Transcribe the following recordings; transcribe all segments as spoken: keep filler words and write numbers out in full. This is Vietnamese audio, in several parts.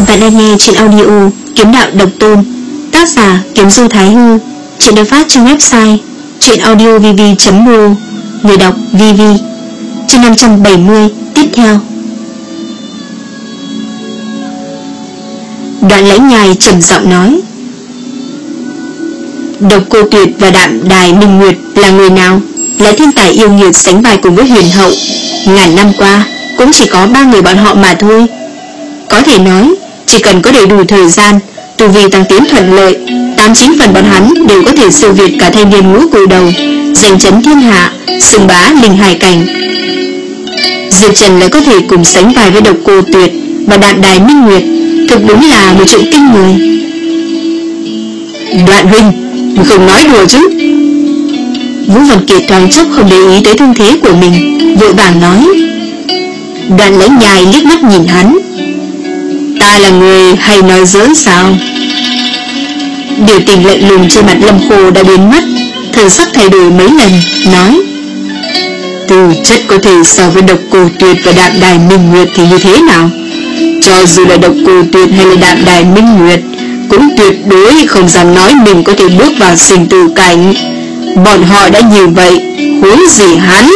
Bạn đang nghe trên audio Kiếm Đạo Độc Tôn, tác giả Kiếm Du Thái Hư. Chuyện được phát trên website chuyenaudiovv chấm ro. Người đọc Vivi. Chương năm trăm bảy mươi tiếp theo. Đoạn Lãnh Nhai trầm giọng nói: Độc Cô Tuyệt và Đạm Đài Minh Nguyệt là người nào? Là thiên tài yêu nghiệt sánh vai cùng với huyền hậu. Ngàn năm qua cũng chỉ có ba người bọn họ mà thôi. Có thể nói, chỉ cần có đầy đủ thời gian, tu vi tăng tiến thuận lợi, tám chín phần bọn hắn đều có thể siêu việt cả thanh niên ngũ cửu đầu, giành chấn thiên hạ, xưng bá linh hải cảnh. Diệp Trần lại có thể cùng sánh vai với Độc Cô Tuyệt và Đạm Đài Minh Nguyệt, thực đúng là một chuyện kinh người. Đoạn huynh, không nói đùa chứ? Vũ Văn Kiệt thoáng chốc không để ý tới thương thế của mình, vội vàng nói. Đoạn Lãnh Nhai liếc mắt nhìn hắn: Ta là người hay nói giỡn sao? Biểu tình lạnh lùng trên mặt Lâm Khô đã biến mất, thần sắc thay đổi mấy lần, nói: Tư chất có thể so với Độc Cô Tuyệt và Đạm Đài Minh Nguyệt thì như thế nào? Cho dù là Độc Cô Tuyệt hay là Đạm Đài Minh Nguyệt, cũng tuyệt đối không dám nói mình có thể bước vào sinh tử cảnh. Bọn họ đã như vậy, huống gì hắn?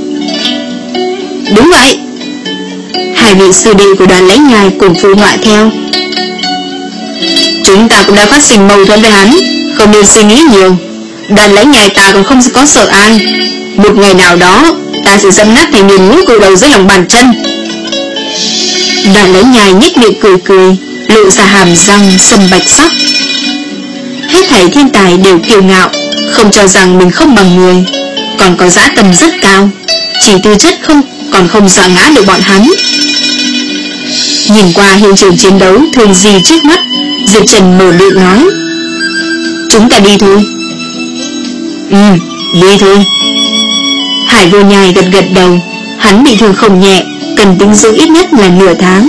Đúng vậy. Hai vị sư đệ của Đoàn Lãnh Nhai cùng phụ họa theo. Chúng ta cũng đã phát sinh mâu thuẫn với hắn, không nên suy nghĩ nhiều. Đoàn Lãnh Nhai ta cũng không có sợ ai. Một ngày nào đó ta sẽ dẫm nát thành niên ngũ cửu đầu dưới lòng bàn chân. Đoàn Lãnh Nhai nhếch miệng cười cười, lộ ra hàm răng sâm bạch sắc. Hết thảy thiên tài đều kiêu ngạo, không cho rằng mình không bằng người, còn có dã tâm rất cao, chỉ tư chất không còn không dọa ngã được bọn hắn. Nhìn qua hiện trường chiến đấu thường gì trước mắt, Diệp Trần mở miệng nói: Chúng ta đi thôi. Ừ, đi thôi. Hải Vô Nhai gật gật đầu. Hắn bị thương không nhẹ, cần tĩnh dưỡng ít nhất là nửa tháng.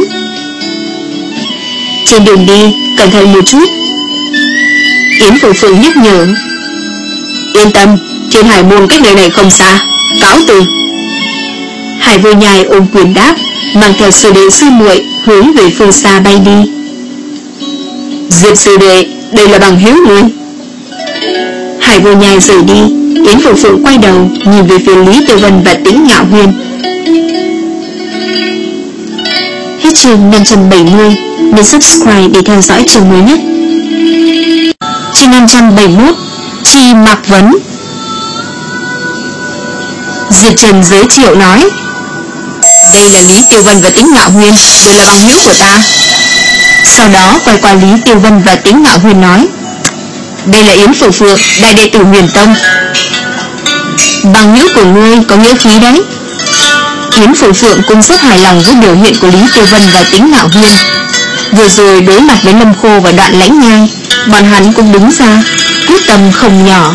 Trên đường đi cẩn thận một chút, Yến Phượng Phượng nhắc nhở. Yên tâm, trên hải môn cách nơi này không xa. Cáo từ. Hải Vô Nhai ôm quyền đáp, mang theo sư đệ sư muội hướng về phương xa bay đi. Diệp sư đệ, đây là bằng hữu ngươi. Hải Vô Nhai rời đi, Yến Phượng Phượng quay đầu nhìn về phía Lý Tiêu Vân và Tĩnh Ngạo Huyên. Hết chương năm trăm bảy mươi. Nhấn subscribe để theo dõi chương mới nhất. Chương năm trăm bảy mươi mốt. Chi Mạc Vấn. Diệp Trần giới thiệu nói: Đây là Lý Tiêu Vân và Tĩnh Ngạo Huyên, đều là bằng hữu của ta. Sau đó quay qua Lý Tiêu Vân và Tĩnh Ngạo Huyên nói: Đây là Yến Phượng Phượng, đại đệ tử Huyền Tông. Bằng hữu của ngươi có nghĩa khí đấy. Yến Phượng Phượng cũng rất hài lòng với biểu hiện của Lý Tiêu Vân và Tĩnh Ngạo Huyên. Vừa rồi đối mặt với Lâm Khô và Đoạn Lãnh Nhai, bọn hắn cũng đứng ra, quyết tâm không nhỏ.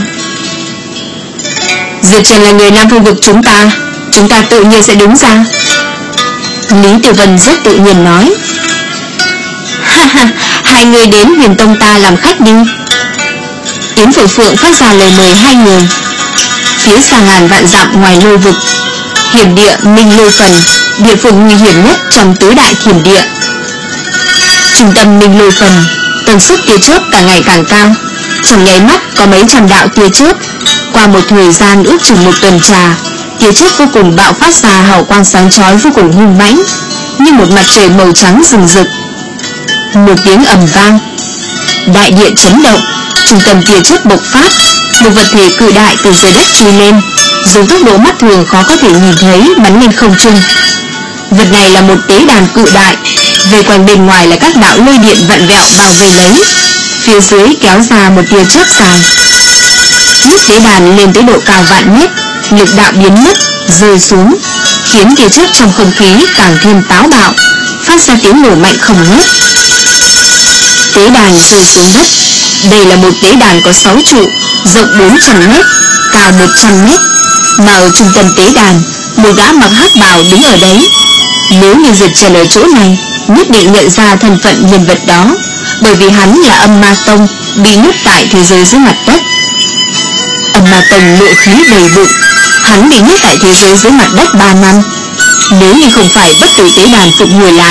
Diệp Trần là người Nam Phương vực chúng ta, chúng ta tự nhiên sẽ đứng ra. Lý Tiêu Vân rất tự nhiên nói. Ha ha, hai người đến Huyền Tông ta làm khách đi. Yến Phượng Phượng phát ra lời mời hai người. Phía xa ngàn vạn dặm ngoài lôi vực, hiểm địa Minh Lôi Phần, địa phương nguy hiểm nhất trong tứ đại hiểm địa. Trung tâm Minh Lôi Phần, tần suất tia chớp càng ngày càng cao, trong nháy mắt có mấy trăm đạo tia chớp. Qua một thời gian ước chừng một tuần trà, tia chớp vô cùng bạo phát ra hào quang sáng chói vô cùng hung mãnh, như một mặt trời màu trắng rừng rực. Một tiếng ầm vang, đại địa chấn động, trung tâm tia chớp bộc phát, một vật thể cự đại từ dưới đất truy lên, dùng tốc độ mắt thường khó có thể nhìn thấy bắn lên không trung. Vật này là một tế đàn cự đại, vây quanh bên ngoài là các đạo lôi điện vặn vẹo bao vây lấy, phía dưới kéo ra một tia chớp dài. Lúc tế đàn lên tới độ cao vạn mét, lực đạo biến mất, rơi xuống, khiến tia chớp trong không khí càng thêm táo bạo, phát ra tiếng nổ mạnh không ngớt. Tế đàn rơi xuống đất. Đây là một tế đàn có sáu trụ, rộng bốn trăm mét, cao một trăm mét, mà ở trung tâm tế đàn, một gã mặc hắc bào đứng ở đấy. Nếu như Diệp Trần ở chỗ này, nhất định nhận ra thân phận nhân vật đó, bởi vì hắn là Âm Ma Tông, bị nhốt tại thế giới dưới mặt đất. Âm Ma Tông nộ khí đầy bụng, hắn bị nhốt tại thế giới dưới mặt đất ba năm. Nếu như không phải bất tử tế đàn phục hồi lại,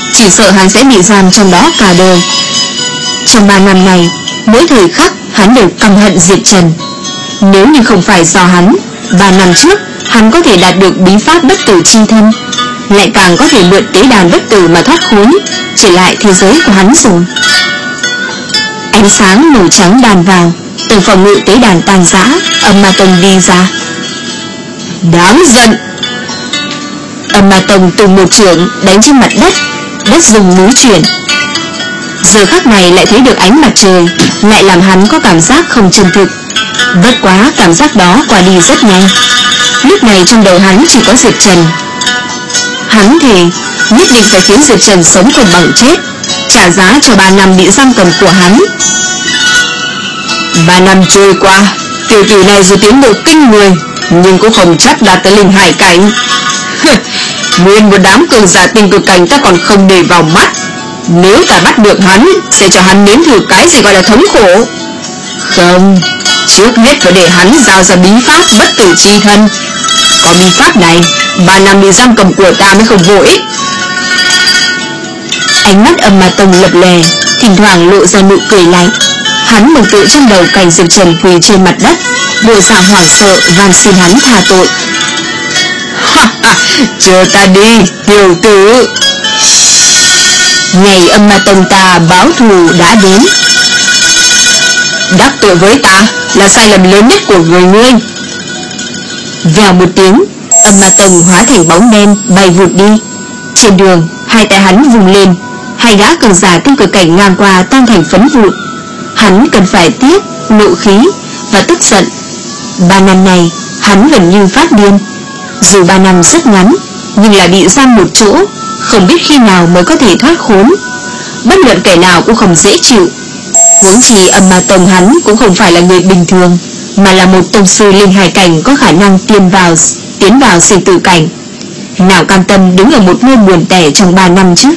chỉ sợ hắn sẽ bị giam trong đó cả đời. Trong ba năm này, mỗi thời khắc hắn đều căm hận Diệp Trần. Nếu như không phải do hắn, ba năm trước hắn có thể đạt được bí pháp bất tử chi thân, lại càng có thể mượn tế đàn bất tử mà thoát khốn, trở lại thế giới của hắn rồi. Ánh sáng màu trắng đàn vào, từ phòng ngự tế đàn tan rã, Âm Ma Tông đi ra. Đáng giận! Âm Ma Tông tung một chưởng đánh trên mặt đất, đất rung núi chuyển. Giờ khắc này lại thấy được ánh mặt trời, lại làm hắn có cảm giác không chân thực. Bất quá cảm giác đó qua đi rất nhanh. Lúc này trong đầu hắn chỉ có Diệp Trần. Hắn thề nhất định phải khiến Diệp Trần sống không bằng chết, trả giá cho ba năm bị giam cầm của hắn. Ba năm trôi qua, tiểu tử này dù tiến bộ kinh người, nhưng cũng không chắc đạt tới linh hải cảnh. Nguyên một đám cường giả tinh cực cảnh ta còn không để vào mắt. Nếu ta bắt được hắn, sẽ cho hắn nếm thử cái gì gọi là thống khổ. Không, trước hết phải để hắn giao ra bí pháp bất tử chi thân. Có bí pháp này, ba năm bị giam cầm của ta mới không vô ích. Ánh mắt Âm Ma Tông lập lè, thỉnh thoảng lộ ra nụ cười lạnh. Hắn mừng tự trong đầu cảnh Diệp Trần quỳ trên mặt đất, bộ dạng hoảng sợ van xin hắn tha tội. Chờ ta đi, tiểu tử. Ngày Âm Ma Tông ta báo thù đã đến. Đắc tội với ta là sai lầm lớn nhất của người ngươi. Vèo một tiếng, Âm Ma Tông hóa thành bóng đen bay vụt đi. Trên đường, hai tay hắn vùng lên, hai gã cường giả tinh cực cảnh ngang qua tan thành phấn vụn. Hắn cần phải tiếc, nộ khí và tức giận. Ba năm này, hắn gần như phát điên. Dù ba năm rất ngắn, nhưng lại bị giam một chỗ, không biết khi nào mới có thể thoát khốn. Bất luận kẻ nào cũng không dễ chịu. Huống chi Âm Ma Tông hắn cũng không phải là người bình thường, mà là một tông sư linh hải cảnh có khả năng tiến vào tiến vào sinh tử cảnh. Nào cam tâm đứng ở một nơi buồn tẻ trong ba năm chứ.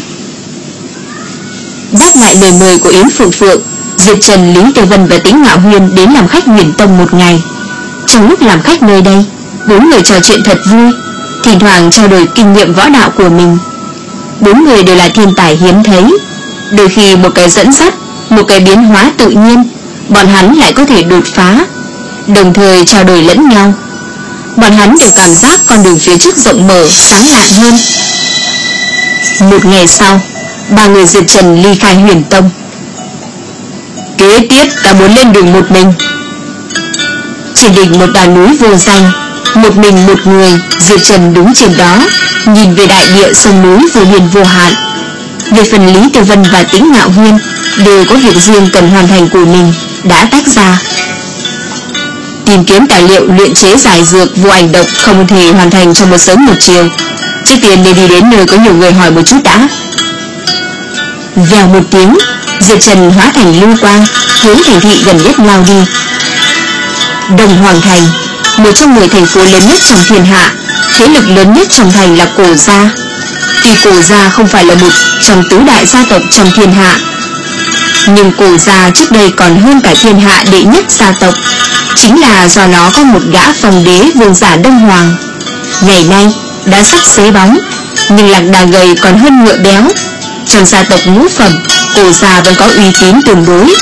Đáp lại lời mời của Yến Phượng Phượng, Diệp Trần, Lý Tiểu Vân và Tĩnh Ngạo Huyên đến làm khách Huyền Tông một ngày. Trong lúc làm khách nơi đây, bốn người trò chuyện thật vui, thỉnh thoảng trao đổi kinh nghiệm võ đạo của mình. Bốn người đều là thiên tài hiếm thấy, đôi khi một cái dẫn dắt, một cái biến hóa tự nhiên, bọn hắn lại có thể đột phá, đồng thời trao đổi lẫn nhau. Bọn hắn đều cảm giác con đường phía trước rộng mở, sáng lạn hơn. Một ngày sau, ba người Diệp Trần ly khai Huyền Tông. Kế tiếp ta muốn lên đường một mình. Trên đỉnh một đàn núi vô danh, một mình một người, Diệp Trần đứng trên đó, nhìn về đại địa sông núi vô biên vô hạn. Về phần Lý Tiểu Vân và Tĩnh Ngạo Huyên, đều có việc riêng cần hoàn thành của mình, đã tách ra. Tìm kiếm tài liệu luyện chế giải dược vô ảnh độc không thể hoàn thành trong một sớm một chiều. Trước tiên nên đi đến nơi có nhiều người hỏi một chút đã. Vèo một tiếng, Diệp Trần hóa thành lưu quang, hướng thành thị gần nhất lao đi. Đồng Hoàng Thành, một trong mười thành phố lớn nhất trong thiên hạ, thế lực lớn nhất trong thành là Cổ Gia. Tuy Cổ Gia không phải là một trong tứ đại gia tộc trong thiên hạ, nhưng Cổ Gia trước đây còn hơn cả thiên hạ đệ nhất gia tộc, chính là do nó có một gã phong đế vương giả Đông Hoàng. Ngày nay đã sắp xế bóng, nhưng lạc đà gầy còn hơn ngựa béo. Trong gia tộc ngũ phẩm, Cổ Gia vẫn có uy tín tương đối.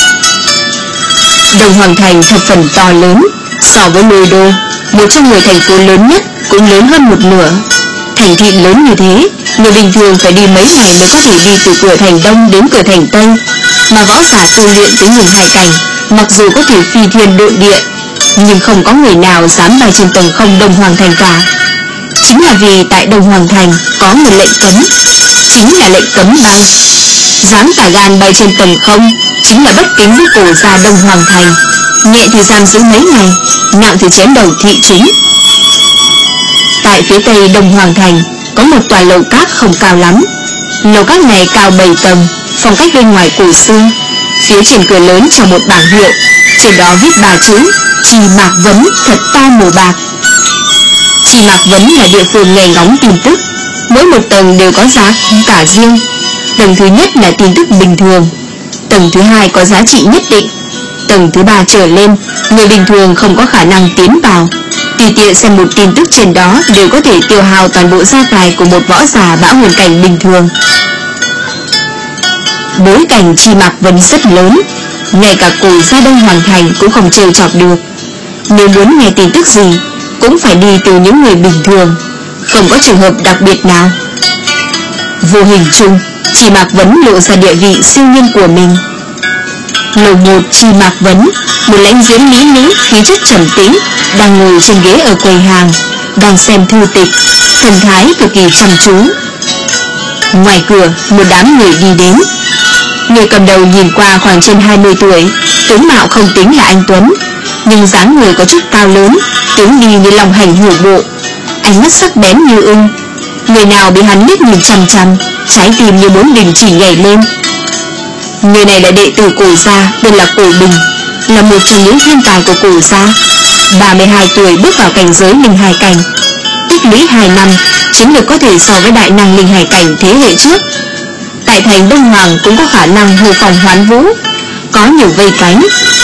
Đồng Hoàng Thành thập phần to lớn, so với Lôi Đô, một trong mười thành phố lớn nhất, cũng lớn hơn một nửa. Thành thị lớn như thế, người bình thường phải đi mấy ngày mới có thể đi từ cửa thành Đông đến cửa thành Tây, mà võ giả tu luyện tới nghìn hải cảnh, mặc dù có thể phi thiên độn địa, nhưng không có người nào dám bay trên tầng không Đồng Hoàng Thành cả. Chính là vì tại Đồng Hoàng Thành có một lệnh cấm, chính là lệnh cấm bay. Dám cả gan bay trên tầng không, chính là bất kính với Cổ Gia Đông Hoàng Thành, nhẹ thì giam giữ mấy ngày, nặng thì chém đầu thị chính. Tại phía tây Đông Hoàng Thành có một tòa lầu cát không cao lắm. Lầu cát này cao bảy tầng, phong cách bên ngoài cổ xưa. Phía trên cửa lớn treo một bảng hiệu, trên đó viết ba chữ Trì Mạc Vấn thật to màu bạc. Trì Mạc Vấn là địa phương nghe ngóng tin tức, mỗi một tầng đều có giá cả riêng. Tầng thứ nhất là tin tức bình thường, tầng thứ hai có giá trị nhất định, tầng thứ ba trở lên người bình thường không có khả năng tiến vào. Tùy tiện xem một tin tức trên đó đều có thể tiêu hao toàn bộ gia tài của một võ giả bão huyền cảnh bình thường. Bối cảnh Chi Mạc Vấn rất lớn, ngay cả cổ gia Đông Hoàng Thành cũng không trêu chọc được. Nếu muốn nghe tin tức gì cũng phải đi từ những người bình thường, không có trường hợp đặc biệt nào. Vô hình chung, Chi Mạc Vấn lộ ra địa vị siêu nhiên của mình. Lầu một Chi Mạc Vấn, một lãnh diễm mỹ nữ khí chất trầm tĩnh, đang ngồi trên ghế ở quầy hàng, đang xem thư tịch, thần thái cực kỳ chăm chú. Ngoài cửa, một đám người đi đến. Người cầm đầu nhìn qua khoảng trên hai mươi tuổi, tướng mạo không tính là anh tuấn, nhưng dáng người có chút cao lớn, tướng đi như lòng hành hổ bộ, ánh mắt sắc bén như ưng. Người nào bị hắn liếc nhìn chằm chằm, trái tim như muốn đình chỉ nhảy lên. Người này là đệ tử Cổ gia, tên là Cổ Bình, là một trong những thiên tài của Cổ gia. ba mươi hai tuổi bước vào cảnh giới linh hải cảnh, tích lũy hai năm, chiến lược có thể so với đại năng linh hải cảnh thế hệ trước. Tại thành Đông Hoàng cũng có khả năng hô phòng hoán vũ, có nhiều vây cánh.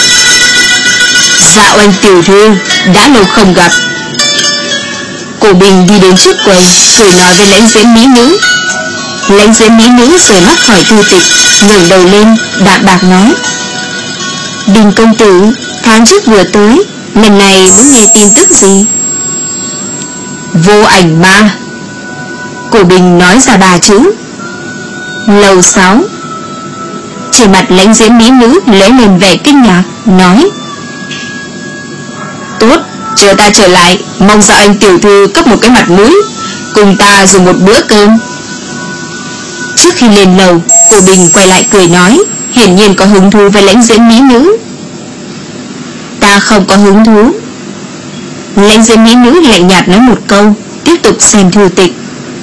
Dạ Oanh tiểu thư, đã lâu không gặp. Cổ Bình đi đến trước quầy, cười nói với lãnh diễm mỹ nữ. Lãnh diễm mỹ nữ rời mắt khỏi thư tịch, ngẩng đầu lên, đạm bạc nói: Bình công tử, tháng trước vừa tới, lần này muốn nghe tin tức gì? Vô ảnh ma. Cổ Bình nói ra ba chữ. Lầu sáu. Trên mặt lãnh diễm mỹ nữ lóe lên vẻ kinh ngạc, nói: Tốt, chờ ta trở lại, mong Dạ Anh tiểu thư cấp một cái mặt mũi, cùng ta dùng một bữa cơm. Trước khi lên lầu, Cổ Bình quay lại cười nói, hiển nhiên có hứng thú với lãnh diễm mỹ nữ. Ta không có hứng thú. Lãnh diễm mỹ nữ lạnh nhạt nói một câu, tiếp tục xem thư tịch.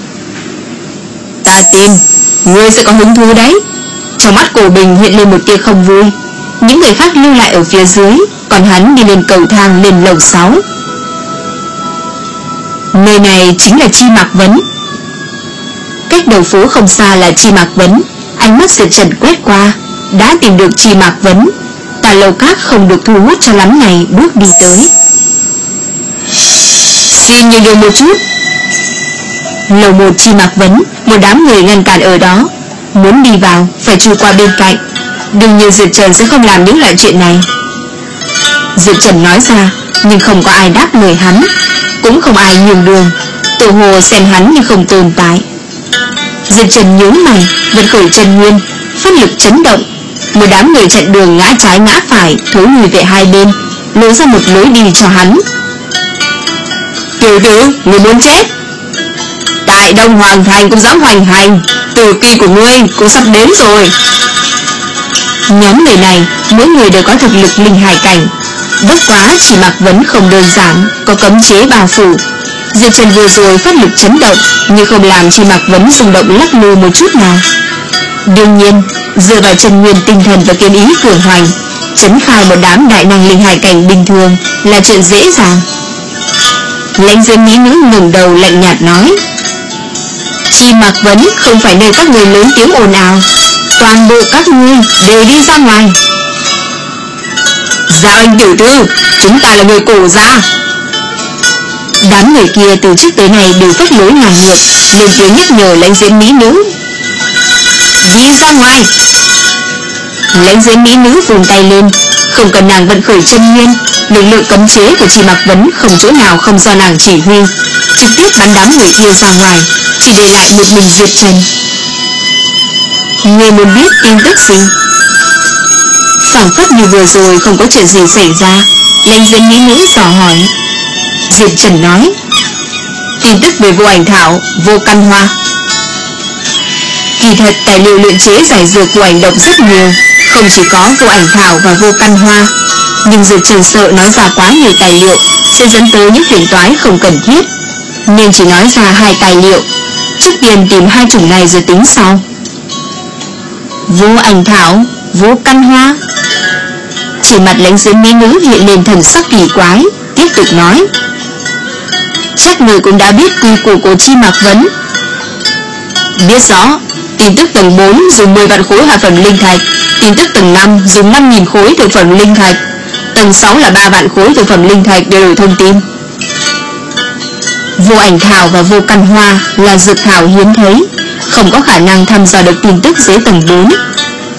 Ta tin ngươi sẽ có hứng thú đấy. Trong mắt Cổ Bình hiện lên một tia không vui. Những người khác lưu lại ở phía dưới, còn hắn đi lên cầu thang lên lầu sáu. Nơi này chính là Chi Mạc Vấn. Cách đầu phố không xa là Chi Mạc Vấn. Ánh mắt Diệp Trần quét qua, đã tìm được Chi Mạc Vấn. Tà lầu các không được thu hút cho lắm này bước đi tới. Xin nhường đường một chút. Lầu một Chi Mạc Vấn, một đám người ngăn cản ở đó. Muốn đi vào phải chui qua bên cạnh. Đương nhiên Diệp Trần sẽ không làm những loại chuyện này. Diệp Trần nói ra, nhưng không có ai đáp lời hắn, cũng không ai nhường đường. Tổ hồ xem hắn như không tồn tại. Diệp Trần nhướng mày, vận khởi chân nguyên, phát lực chấn động. Một đám người chặn đường ngã trái ngã phải, thối lùi về hai bên, lối ra một lối đi cho hắn. Tiểu tử, người muốn chết? Tại Đông Hoàng Thành cũng dám hoành hành, tử kỳ của ngươi cũng sắp đến rồi. Nhóm người này, mỗi người đều có thực lực linh hải cảnh. Bất quá Chi Mạc Vấn không đơn giản, có cấm chế bao phủ. Diệp Trần vừa rồi phát lực chấn động, nhưng không làm Chi Mạc Vấn rung động lắc lư một chút nào. Đương nhiên, dựa vào chân nguyên tinh thần và kiếm ý cường hoành, chấn khai một đám đại năng linh hải cảnh bình thường là chuyện dễ dàng. Lãnh diễm mỹ nữ ngẩng đầu lạnh nhạt nói: Chi Mạc Vấn không phải nơi các người lớn tiếng ồn ào, toàn bộ các ngươi đều đi ra ngoài. Dạ Anh tiểu thư, chúng ta là người Cổ gia. Đám người kia từ trước tới nay đều phách lối ngang ngược, lên tiếng nhắc nhở lãnh diễm mỹ nữ. Đi ra ngoài. Lãnh diễm mỹ nữ vùng tay lên, không cần nàng vận khởi chân nguyên, lực lượng cấm chế của Chi Mạc Vấn không chỗ nào không do nàng chỉ huy, trực tiếp bắn đám người kia ra ngoài, chỉ để lại một mình Diệp Trần. Người muốn biết tin tức gì? Phảng phất như vừa rồi không có chuyện gì xảy ra, lãnh diễm mỹ nữ dò hỏi. Diệp Trần nói: tin tức về Vô Ảnh Thảo, Vô Căn Hoa. Kỳ thật tài liệu luyện chế giải dược Vô Ảnh Độc rất nhiều, không chỉ có Vô Ảnh Thảo và Vô Căn Hoa, nhưng Diệp Trần sợ nói ra quá nhiều tài liệu sẽ dẫn tới những phiền toái không cần thiết, nên chỉ nói ra hai tài liệu. Trước tiên tìm hai chủng này rồi tính sau. Vô Ảnh Thảo, Vô Căn Hoa. Chỉ mặt lãnh diễm mỹ nữ hiện lên thần sắc kỳ quái, tiếp tục nói: chắc người cũng đã biết quy củ của Chi Mạc Vấn. Biết rõ. Tin tức tầng bốn dùng mười vạn khối hạ phẩm linh thạch, tin tức tầng năm dùng năm nghìn khối thực phẩm linh thạch, tầng sáu là ba vạn khối thực phẩm linh thạch để đổi thông tin. Vô Ảnh Thảo và Vô Căn Hoa là dược thảo hiếm thấy, không có khả năng thăm dò được tin tức dưới tầng bốn.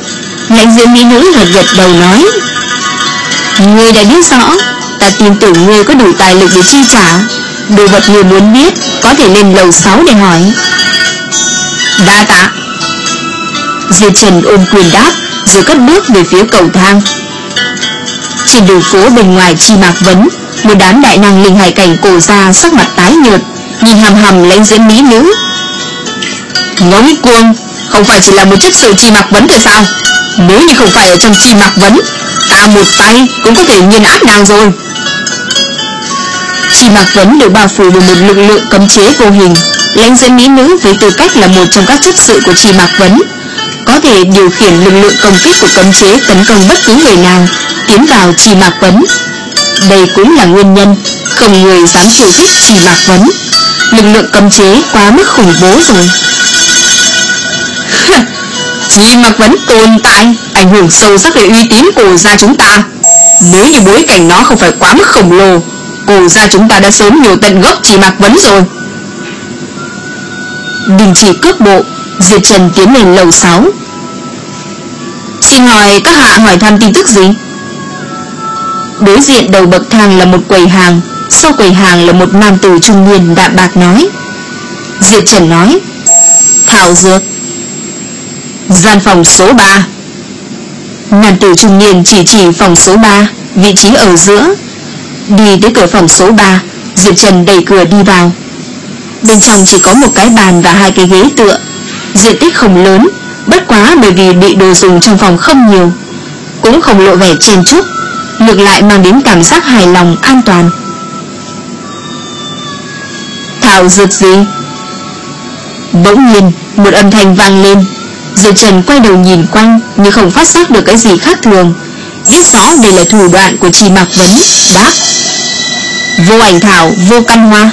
Lãnh Diễm mỹ nữ gật gật đầu nói: Ngươi đã biết rõ, ta tin tưởng ngươi có đủ tài lực để chi trả. Đồ vật ngươi muốn biết có thể lên lầu sáu để hỏi. Đa tạ. Diệp Trần ôm quyền đáp, rồi cất bước về phía cầu thang. Trên đường phố bên ngoài Chi Mạc Vấn, một đám đại năng linh hải cảnh cổ gia sắc mặt tái nhợt, nhìn hằm hằm Lãnh Diễm mỹ nữ. Ngỗng cuồng, không phải chỉ là một chất sự Chi Mạc Vấn thôi sao? Nếu như không phải ở trong Chi Mạc Vấn, ta một tay cũng có thể nghiền áp nàng rồi. Chi Mạc Vấn được bao phủ bởi một lực lượng cấm chế vô hình. Lãnh Diễm mỹ nữ với tư cách là một trong các chấp sự của Chi Mạc Vấn, có thể điều khiển lực lượng công kích của cấm chế tấn công bất cứ người nào tiến vào Chi Mạc Vấn. Đây cũng là nguyên nhân không người dám khiêu khích Chi Mạc Vấn. Lực lượng cấm chế quá mức khủng bố rồi. Chi Mạc Vấn tồn tại ảnh hưởng sâu sắc đến uy tín của gia chúng ta. Nếu như bối cảnh nó không phải quá mức khổng lồ, cổ gia chúng ta đã sớm nhổ tận gốc Chi Mạc Vấn rồi. Đình chỉ cước bộ, Diệp Trần tiến lên lầu sáu. Xin hỏi các hạ hỏi thăm tin tức gì? Đối diện đầu bậc thang là một quầy hàng, sau quầy hàng là một nam tử trung niên đạm bạc nói. Diệp Trần nói: Thảo dược. Gian phòng số ba. Nam tử trung niên chỉ chỉ phòng số ba, vị trí ở giữa. Đi tới cửa phòng số ba, Diệp Trần đẩy cửa đi vào. Bên trong chỉ có một cái bàn và hai cái ghế tựa. Diện tích không lớn, bất quá bởi vì bị đồ dùng trong phòng không nhiều, cũng không lộ vẻ chen chúc, ngược lại mang đến cảm giác hài lòng, an toàn. Thảo dược gì? Bỗng nhiên một âm thanh vang lên. Diệp Trần quay đầu nhìn quanh, nhưng không phát giác được cái gì khác thường, biết rõ đây là thủ đoạn của Chi Mạc Vấn. Đáp: Vô ảnh thảo, vô căn hoa.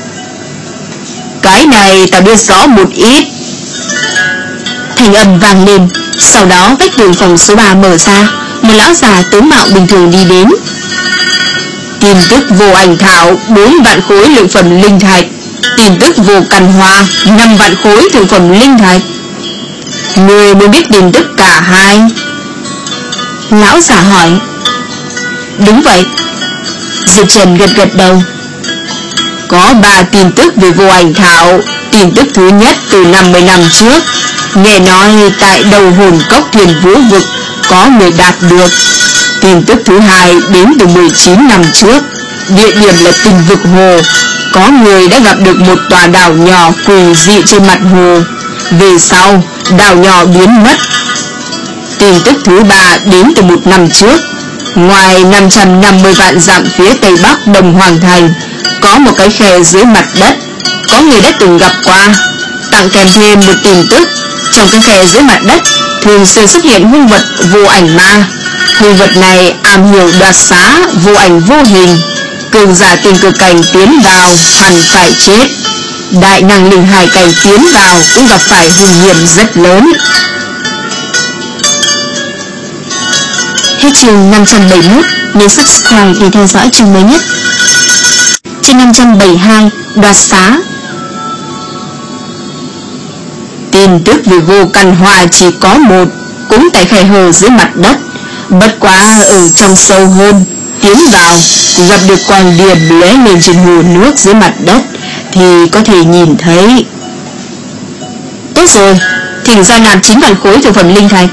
Cái này ta biết rõ một ít. Thanh âm vang lên. Sau đó vách tường phòng số ba mở ra, một lão già tướng mạo bình thường đi đến. Tin tức vô ảnh thảo bốn vạn khối lượng phẩm linh thạch, tin tức vô căn hoa năm vạn khối thượng phẩm linh thạch. Người muốn biết tin tức cả hai? Lão già hỏi. Đúng vậy. Diệp Trần gật gật đầu. Có ba tin tức về vô ảnh thảo. Tin tức thứ nhất từ năm mươi năm trước, nghe nói tại đầu hồn cốc Thuyền Vũ Vực có người đạt được. Tin tức thứ hai đến từ mười chín năm trước, địa điểm là Tình Vực Hồ, có người đã gặp được một tòa đảo nhỏ quỷ dị trên mặt hồ. Về sau đảo nhỏ biến mất. Tin tức thứ ba đến từ một năm trước, ngoài năm trăm năm mươi vạn dặm phía tây bắc Đồng Hoàng Thành có một cái khe dưới mặt đất, có người đã từng gặp qua. Tặng kèm thêm một tin tức, trong cái khe dưới mặt đất thường xuyên xuất hiện hung vật vô ảnh ma. Hung vật này am hiểu đoạt xá vô ảnh vô hình, cường giả tình cực cảnh tiến vào hẳn phải chết. Đại năng linh hải cảnh tiến vào cũng gặp phải hung hiểm rất lớn. Hết chương năm trăm bảy mươi mốt, nhớ subscribe để theo dõi chương mới nhất. Chương năm trăm bảy mươi hai, đoạt xá. Tin tức về vô căn hoa chỉ có một, cũng tại khe hở dưới mặt đất, bất quá ở trong sâu hơn. Tiến vào gặp được quang điểm lóe lên trên hồ nước dưới mặt đất thì có thể nhìn thấy. Tốt rồi, thỉnh ra nạp chín vạn khối thực phẩm linh thạch.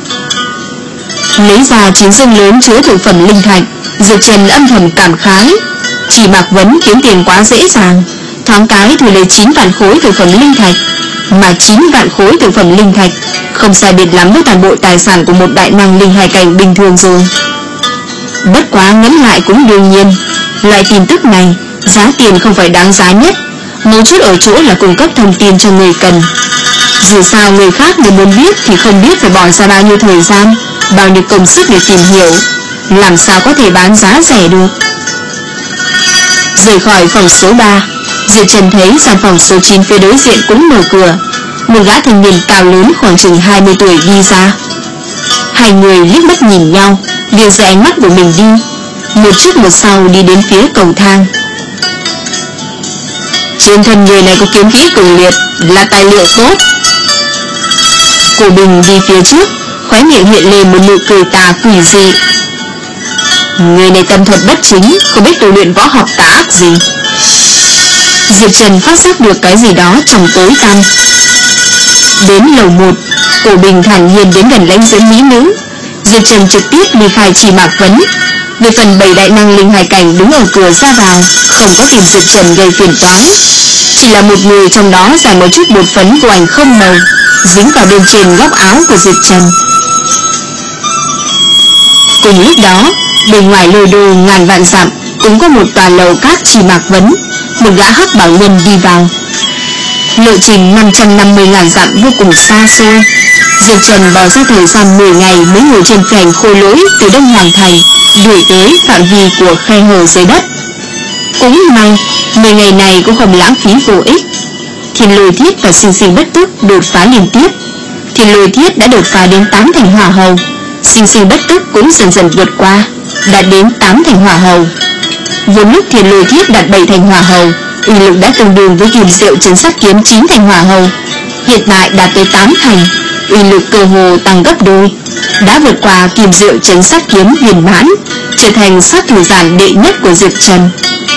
Lấy ra chín dương lớn chứa thực phẩm linh thạch, Diệp Trần âm thầm cảm khái. Chỉ Mạc Vấn kiếm tiền quá dễ dàng, thoáng cái thì lấy chín vạn khối thực phẩm linh thạch, mà chín vạn khối thực phẩm linh thạch không sai biệt lắm với toàn bộ tài sản của một đại năng linh hải cảnh bình thường rồi. Bất quá ngẫm lại cũng đương nhiên, loại tin tức này giá tiền không phải đáng giá nhất, mấu chốt ở chỗ là cung cấp thông tin cho người cần. Dù sao người khác nếu muốn biết thì không biết phải bỏ ra bao nhiêu thời gian, bao nhiêu công sức để tìm hiểu, làm sao có thể bán giá rẻ được. Rời khỏi phòng số ba, Diệp Trần thấy gian phòng số chín phía đối diện cũng mở cửa. Một gã thanh niên cao lớn khoảng chừng hai mươi tuổi đi ra. Hai người liếc mắt nhìn nhau, liền rời ánh mắt của mình đi, một trước một sau đi đến phía cầu thang. Trên thân người này có kiếm khí cường liệt, là tài liệu tốt. Cổ Bình đi phía trước, khóe miệng hiện lên một nụ cười tà quỷ dị. Người này tâm thuật bất chính, không biết tu luyện võ học tà ác gì. Diệp Trần phát giác được cái gì đó trong tối tăm. Đến lầu một, Cổ Bình thản nhiên đến gần lãnh dẫn mỹ nữ. Diệp Trần trực tiếp ly khai Trì Mạc Vấn. Về phần bảy đại năng linh hải cảnh đứng ở cửa ra vào, không có tìm Diệp Trần gây phiền toái. Chỉ là một người trong đó giải một chút bột phấn của ảnh không màu dính vào bên trên góc áo của Diệp Trần. Cùng lúc đó, bên ngoài lôi đô ngàn vạn dặm cũng có một tòa lầu các Trì Mạc Vấn. Một gã hắc bảo nhân đi vào. Lộ trình năm trăm năm mươi ngàn dặm vô cùng xa xôi. Diệp Trần bỏ ra thời gian mười ngày mới ngồi trên phi hành khôi lỗi từ Đông Hoàng Thành đuổi tới phạm vi của khe hở dưới đất. Cũng may mười ngày này cũng không lãng phí vô ích. Thiên Lôi Thiết và Sinh Sinh Bất Tức đột phá liên tiếp. Thiên Lôi Thiết đã đột phá đến tám thành hỏa hầu, Sinh Sinh Bất Tức cũng dần dần vượt qua, đạt đến tám thành hỏa hầu. Vốn lúc Thiên Lôi Thiết đạt bảy thành hỏa hầu, uy lực đã tương đương với Kim Diệu Trấn Sát Kiếm chín thành hỏa hầu. Hiện tại đạt tới tám thành, uy lực cơ hồ tăng gấp đôi, đã vượt qua Kim Diệu Trấn Sát Kiếm viên mãn, trở thành sát thủ giản đệ nhất của Diệp Trần.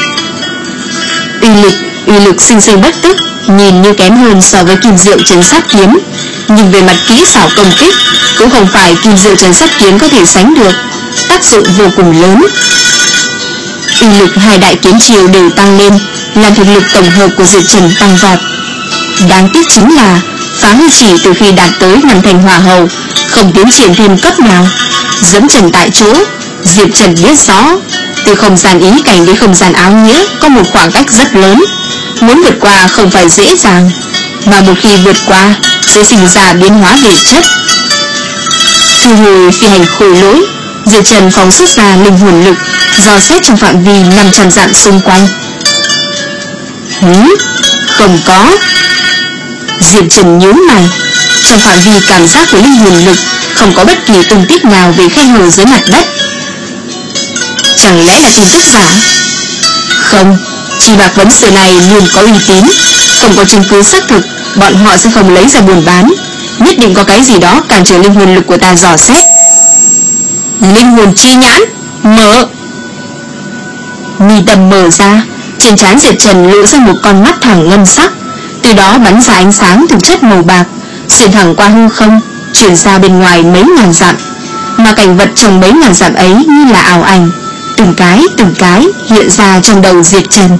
Uy lực, uy lực Sinh Sinh Bất Tức nhìn như kém hơn so với Kim Diệu Trấn Sát Kiếm, nhưng về mặt kỹ xảo công kích cũng không phải Kim Diệu Trấn Sát Kiếm có thể sánh được, tác dụng vô cùng lớn. Uy lực hai đại kiếm chiêu đều tăng lên, làm thực lực tổng hợp của Diệp Trần tăng vọt. Đáng tiếc chính là Phá Hư Chỉ từ khi đạt tới năm thành hỏa hầu không tiến triển thêm cấp nào, dẫm trần tại chỗ. Diệp Trần biết rõ, từ không gian ý cảnh đến không gian áo nghĩa có một khoảng cách rất lớn, muốn vượt qua không phải dễ dàng, mà một khi vượt qua sẽ sinh ra biến hóa về chất. Thu hồi phi hành khôi lỗi, Diệp Trần phóng xuất ra linh hồn lực, dò xét trong phạm vi năm trăm dặm xung quanh. Hứ, không có. Diệp Trần nhíu mày, trong phạm vi cảm giác của linh hồn lực không có bất kỳ tung tích nào về khe hở dưới mặt đất. Chẳng lẽ là tin tức giả? Không, Trì Mạc Vấn xưa này luôn có uy tín, không có chứng cứ xác thực, bọn họ sẽ không lấy ra buôn bán. Nhất định có cái gì đó cản trở linh hồn lực của ta dò xét. Linh hồn chi nhãn mở. Mi tầm mở ra, trên trán Diệp Trần lộ ra một con mắt thẳng ngân sắc, từ đó bắn ra ánh sáng thực chất màu bạc, xuyên thẳng qua hư không, chuyển ra bên ngoài mấy ngàn dặm. Mà cảnh vật trong mấy ngàn dặm ấy như là ảo ảnh, từng cái từng cái hiện ra trong đầu Diệp Trần.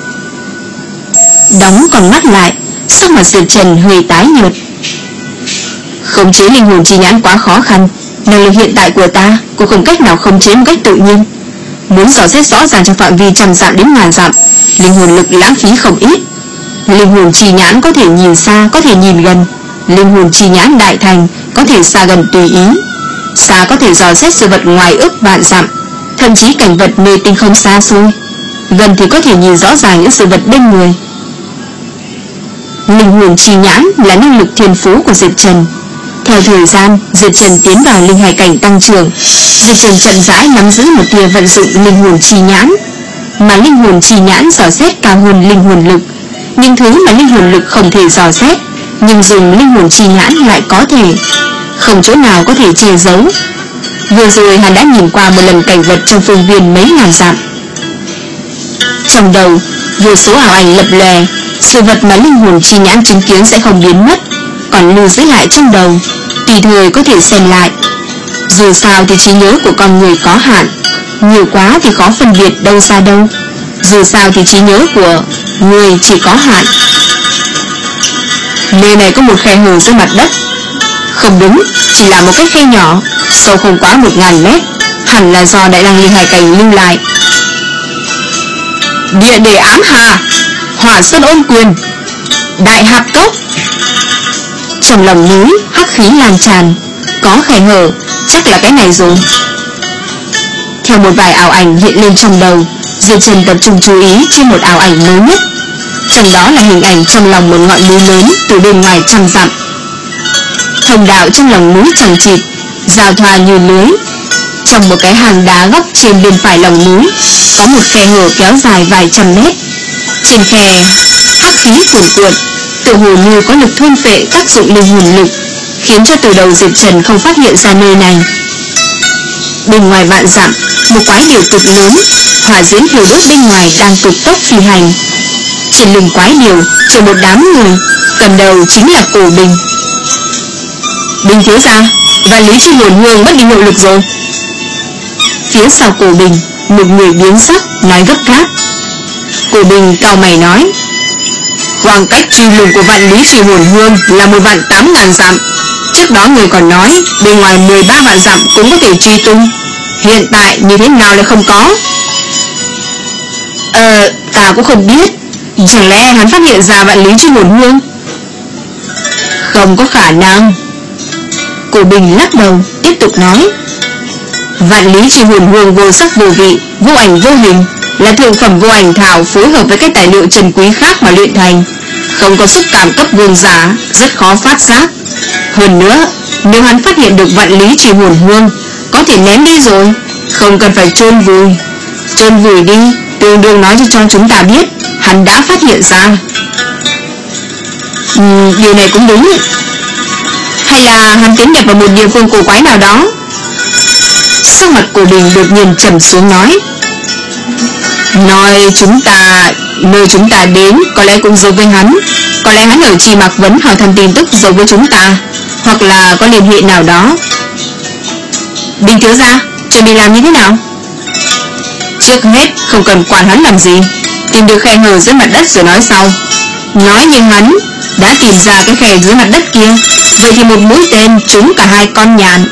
Đóng con mắt lại, sắc mặt Diệp Trần hơi tái nhợt. Khống chế linh hồn chi nhãn quá khó khăn, năng lực hiện tại của ta cũng không cách nào khống chế một cách tự nhiên. Muốn dò xét rõ ràng trong phạm vi trăm dặm đến ngàn dặm, linh hồn lực lãng phí không ít. Linh hồn chi nhãn có thể nhìn xa, có thể nhìn gần. Linh hồn chi nhãn đại thành có thể xa gần tùy ý, xa có thể dò xét sự vật ngoài ước vạn dặm, thậm chí cảnh vật nơi tinh không xa xôi. Gần thì có thể nhìn rõ ràng những sự vật bên người. Linh hồn chi nhãn là năng lực thiên phú của Diệp Trần. Theo thời gian, Diệp Trần tiến vào linh hải cảnh tăng trưởng, Diệp Trần chậm rãi nắm giữ một tia vận dụng linh hồn chi nhãn. Mà linh hồn chi nhãn dò xét cao hơn linh hồn lực. Những thứ mà linh hồn lực không thể dò xét, nhưng dùng linh hồn chi nhãn lại có thể, không chỗ nào có thể che giấu. Vừa rồi hắn đã nhìn qua một lần cảnh vật trong phương viên mấy ngàn dặm. Trong đầu, vô số ảo ảnh lập lòe, sự vật mà linh hồn chi nhãn chứng kiến sẽ không biến mất, còn lưu giữ lại trong đầu, tùy thời có thể xem lại. Dù sao thì trí nhớ của con người có hạn, nhiều quá thì khó phân biệt đâu xa đâu. Dù sao thì trí nhớ của người chỉ có hạn. Nơi này có một khe hở dưới mặt đất. Không đúng, chỉ là một cái khe nhỏ, sâu không quá một ngàn mét, hẳn là do đại năng linh hải cảnh lưu lại. Địa đề ám hà, Hỏa Sơn Ôn Quyền, Đại Hạp Cốc. Trong lòng núi hắc khí lan tràn, có khe hở, chắc là cái này rồi. Theo một vài ảo ảnh hiện lên trong đầu, Diệp Trần tập trung chú ý trên một ảo ảnh mới nhất. Trong đó là hình ảnh trong lòng một ngọn núi lớn từ bên ngoài trăm dặm. Thông đạo trong lòng núi chằng chịt, giao thoa như lưới. Trong một cái hang đá góc trên bên phải lòng núi có một khe hở kéo dài vài trăm mét. Trên khe hắc khí cuồn cuộn, tựa hồ như có lực thôn phệ tác dụng linh hồn lực, khiến cho từ đầu Diệp Trần không phát hiện ra nơi này. Bên ngoài vạn dặm, một quái điểu cực lớn, hỏa diễm thiêu đốt bên ngoài đang cực tốc phi hành. Trên lưng quái điểu chở một đám người, cầm đầu chính là Cổ Bình. Bình thiếu gia, Vạn Lý Chi Hồn Hương mất đi hiệu lực rồi. Phía sau Cổ Bình, một người biến sắc nói gấp gáp. Cổ Bình cau mày nói, khoảng cách truy lùng của Vạn Lý Chi Hồn Hương là một vạn tám ngàn dặm. Trước đó người còn nói bên ngoài mười ba vạn dặm cũng có thể truy tung, hiện tại như thế nào lại không có? Ờ, ta cũng không biết. Chẳng lẽ hắn phát hiện ra Vạn Lý Chi Hồn Hương? Không có khả năng. Cổ Bình lắc đầu tiếp tục nói, Vạn Lý Chi Hồn Hương vô sắc vô vị, vô ảnh vô hình, là thượng phẩm vô ảnh thảo phối hợp với các tài liệu trần quý khác mà luyện thành, không có xúc cảm cấp vương giả, rất khó phát giác. Hơn nữa, nếu hắn phát hiện được Vạn Lý Chi Hồn Hương, có thể ném đi rồi, không cần phải chôn vùi. Chôn vùi đi, tương đương nói cho, cho chúng ta biết hắn đã phát hiện ra. Ừ, điều này cũng đúng. Hay là hắn tiến nhập vào một địa phương cổ quái nào đó? Sắc mặt Cổ Bình đột nhiên trầm xuống nói, Nói chúng ta, nơi chúng ta đến có lẽ cũng giống với hắn. Có lẽ hắn ở Trì Mạc Vấn hỏi thăm tin tức giống với chúng ta, hoặc là có liên hệ nào đó. Bình thiếu gia, chuẩn bị làm như thế nào? Trước hết không cần quản hắn làm gì, tìm được khe hở dưới mặt đất rồi nói sau. Nói như hắn đã tìm ra cái khe dưới mặt đất kia, vậy thì một mũi tên trúng cả hai con nhạn.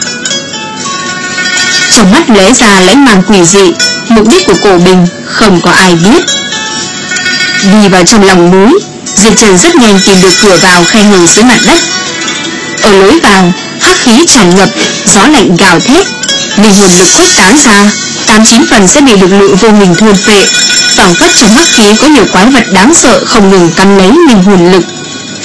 Trong mắt lóe ra lãnh màng quỷ dị, mục đích của Cổ Bình không có ai biết. Đi vào trong lòng núi, Diệp Trần rất nhanh tìm được cửa vào khe hở dưới mặt đất. Ở lối vào, hắc khí tràn ngập, gió lạnh gào thét, linh hồn lực khuếch tán ra, tám chín phần sẽ bị lực lượng vô hình thôn phệ. Phảng phất trong hắc khí có nhiều quái vật đáng sợ không ngừng cắn lấy linh hồn lực.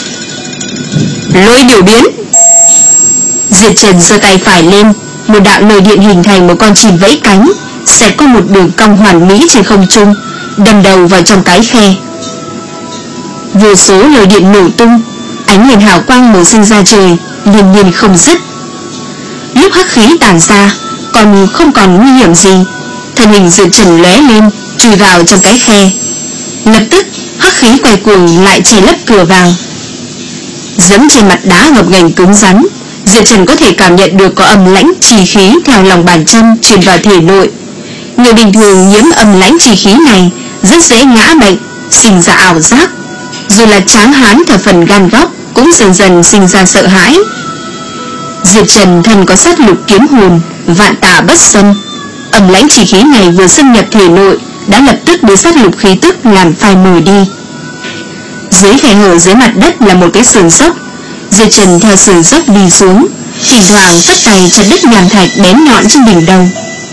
Lôi điểu biến. Diệp Trần giơ tay phải lên, một đạo lôi điện hình thành một con chim vẫy cánh, xẹt qua một đường cong hoàn mỹ trên không trung, đâm đầu vào trong cái khe. Vô số lôi điện nổ tung, ánh lên hào quang màu xanh ra trời, liên miên không dứt. Lúc hắc khí tản ra, còn không còn nguy hiểm gì, thân hình Diệp Trần lóe lên, chui vào trong cái khe. Lập tức hắc khí quay cuồng lại che lấp cửa vào. Dẫm trên mặt đá ngập ngành cứng rắn, Diệp Trần có thể cảm nhận được có âm lãnh trì khí theo lòng bàn chân truyền vào thể nội. Người bình thường nhiễm âm lãnh trì khí này rất dễ ngã bệnh, sinh ra ảo giác. Dù là tráng hán thở phần gan góc cũng dần dần sinh ra sợ hãi. Diệp Trần thân có sát lục kiếm hồn, vạn tà bất xâm. Âm lãnh trì khí này vừa xâm nhập thể nội đã lập tức bị sát lục khí tức làm phai mờ đi. Dưới khe hở dưới mặt đất là một cái sườn dốc. Diệp Trần theo sườn dốc đi xuống, thỉnh thoảng phất tay chặt đứt nham thạch bén nhọn trên đỉnh đầu.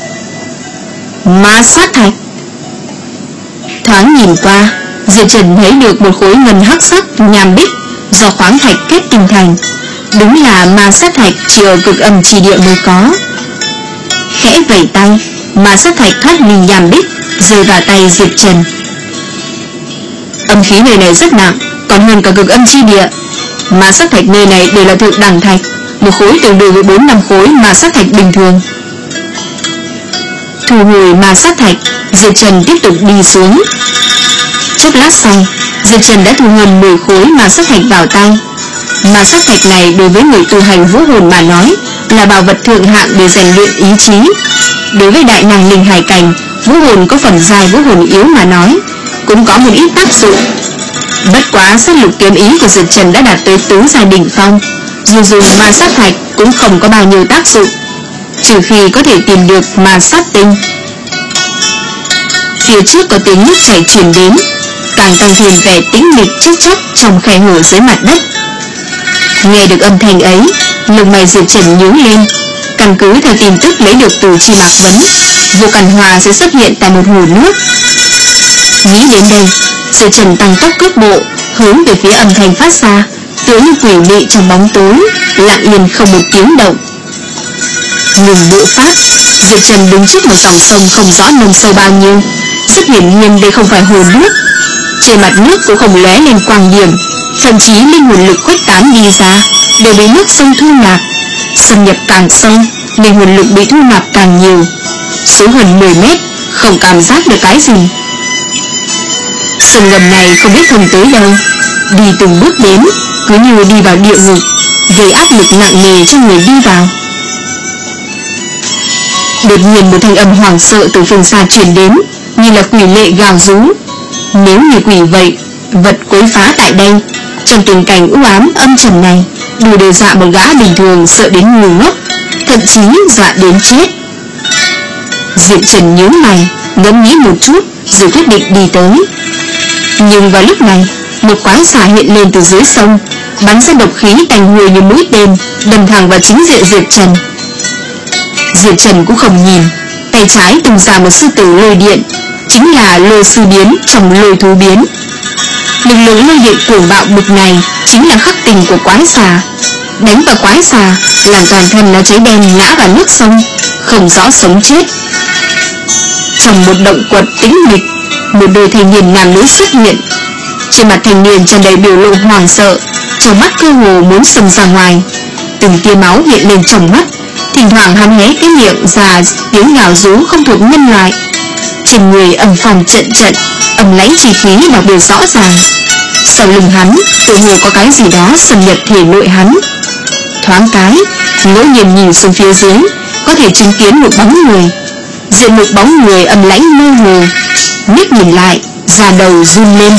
Ma sát thạch. Thoáng nhìn qua, Diệp Trần thấy được một khối ngân hắc sắc nham bích do khoáng thạch kết tinh thành. Đúng là ma sát thạch chỉ ở cực âm chi địa mới có. Khẽ vẩy tay, ma sát thạch thoát ly nham bích, rơi vào tay Diệp Trần. Âm khí nơi này rất nặng, còn hơn cả cực âm chi địa. Ma sát thạch nơi này đều là thượng đẳng thạch, một khối tương đương với bốn năm khối ma sát thạch bình thường. Thu hồi ma sát thạch, Diệp Trần tiếp tục đi xuống. Chốc lát sau, Diệp Trần đã thu hơn mười khối ma sát thạch vào tay. Ma sát thạch này đối với người tu hành vũ hồn mà nói là bảo vật thượng hạng để rèn luyện ý chí. Đối với đại năng linh hải cảnh, vũ hồn có phần dài vũ hồn yếu mà nói cũng có một ít tác dụng. Bất quá sát lục kiếm ý của Diệp Trần đã đạt tới tứ giai đỉnh phong, dù dùng ma sát thạch cũng không có bao nhiêu tác dụng, trừ khi có thể tìm được ma sát tinh. Phía trước có tiếng nước chảy truyền đến, càng tăng thêm vẻ tĩnh mịch chết chóc trong khe hở dưới mặt đất. Nghe được âm thanh ấy, lông mày Diệp Trần nhướng lên. Căn cứ theo tin tức lấy được từ Trì Mạc Vấn, Vô Càn Hòa sẽ xuất hiện tại một hồ nước. Nghĩ đến đây, Diệp Trần tăng tốc cước bộ, hướng về phía âm thanh phát ra, tựa như quỷ mị trong bóng tối, lặng yên không một tiếng động. Ngừng bộ pháp, Diệp Trần đứng trước một dòng sông không rõ nông sâu bao nhiêu. Rất hiển nhiên đây không phải hồ nước. Trên mặt nước cũng không lóe lên quang điểm, thậm chí linh hồn lực khuếch tán đi ra, đều bị nước sông thu nạp. Xâm nhập càng sâu nên nguồn lực bị thu nạp càng nhiều. Xuống hơn mười mét không cảm giác được cái gì. Sông ngầm này không biết thông tới đâu, đi từng bước đến cứ như đi vào địa ngục, gây áp lực nặng nề cho người đi vào. Đột nhiên một thanh âm hoảng sợ từ phương xa truyền đến, như là quỷ lệ gào rú. Nếu như quỷ vậy, vật quấy phá tại đây, trong tình cảnh u ám âm trầm này, đủ để dọa một gã bình thường sợ đến ngu ngốc, thậm chí dọa đến chết. Diệp Trần nhíu mày, ngẫm nghĩ một chút rồi quyết định đi tới. Nhưng vào lúc này, một quái xà hiện lên từ dưới sông, bắn ra độc khí tanh hôi như mũi tên, đâm thẳng vào chính diện Diệp Trần. Diệp Trần cũng không nhìn, tay trái tung ra một sư tử lôi điện, chính là lôi sư biến trong lôi thú biến. Lực lượng lôi điện cuồng bạo bực này chính là khắc tinh của quái xà. Đánh vào quái xà làm toàn thân nó cháy đen ngã vào nước sông, không rõ sống chết. Trong một động quật tĩnh mịch, một đôi thanh niên nam nữ xuất hiện. Trên mặt thanh niên tràn đầy biểu lộ hoảng sợ, trong mắt cơ hồ muốn xông ra ngoài. Từng tia máu hiện lên trong mắt, thỉnh thoảng hắn hé cái miệng ra tiếng gào rú không thuộc nhân loại. Trên người ầm phòng trận trận, ầm lãnh chi khí đặc biệt rõ ràng. Sau lưng hắn tự hồ có cái gì đó xâm nhập thể nội hắn. Thoáng cái, ngẫu nhiên nhìn xuống phía dưới, có thể chứng kiến một bóng người. Diện một bóng người ầm lãnh mơ hồ, liếc nhìn lại, da đầu run lên.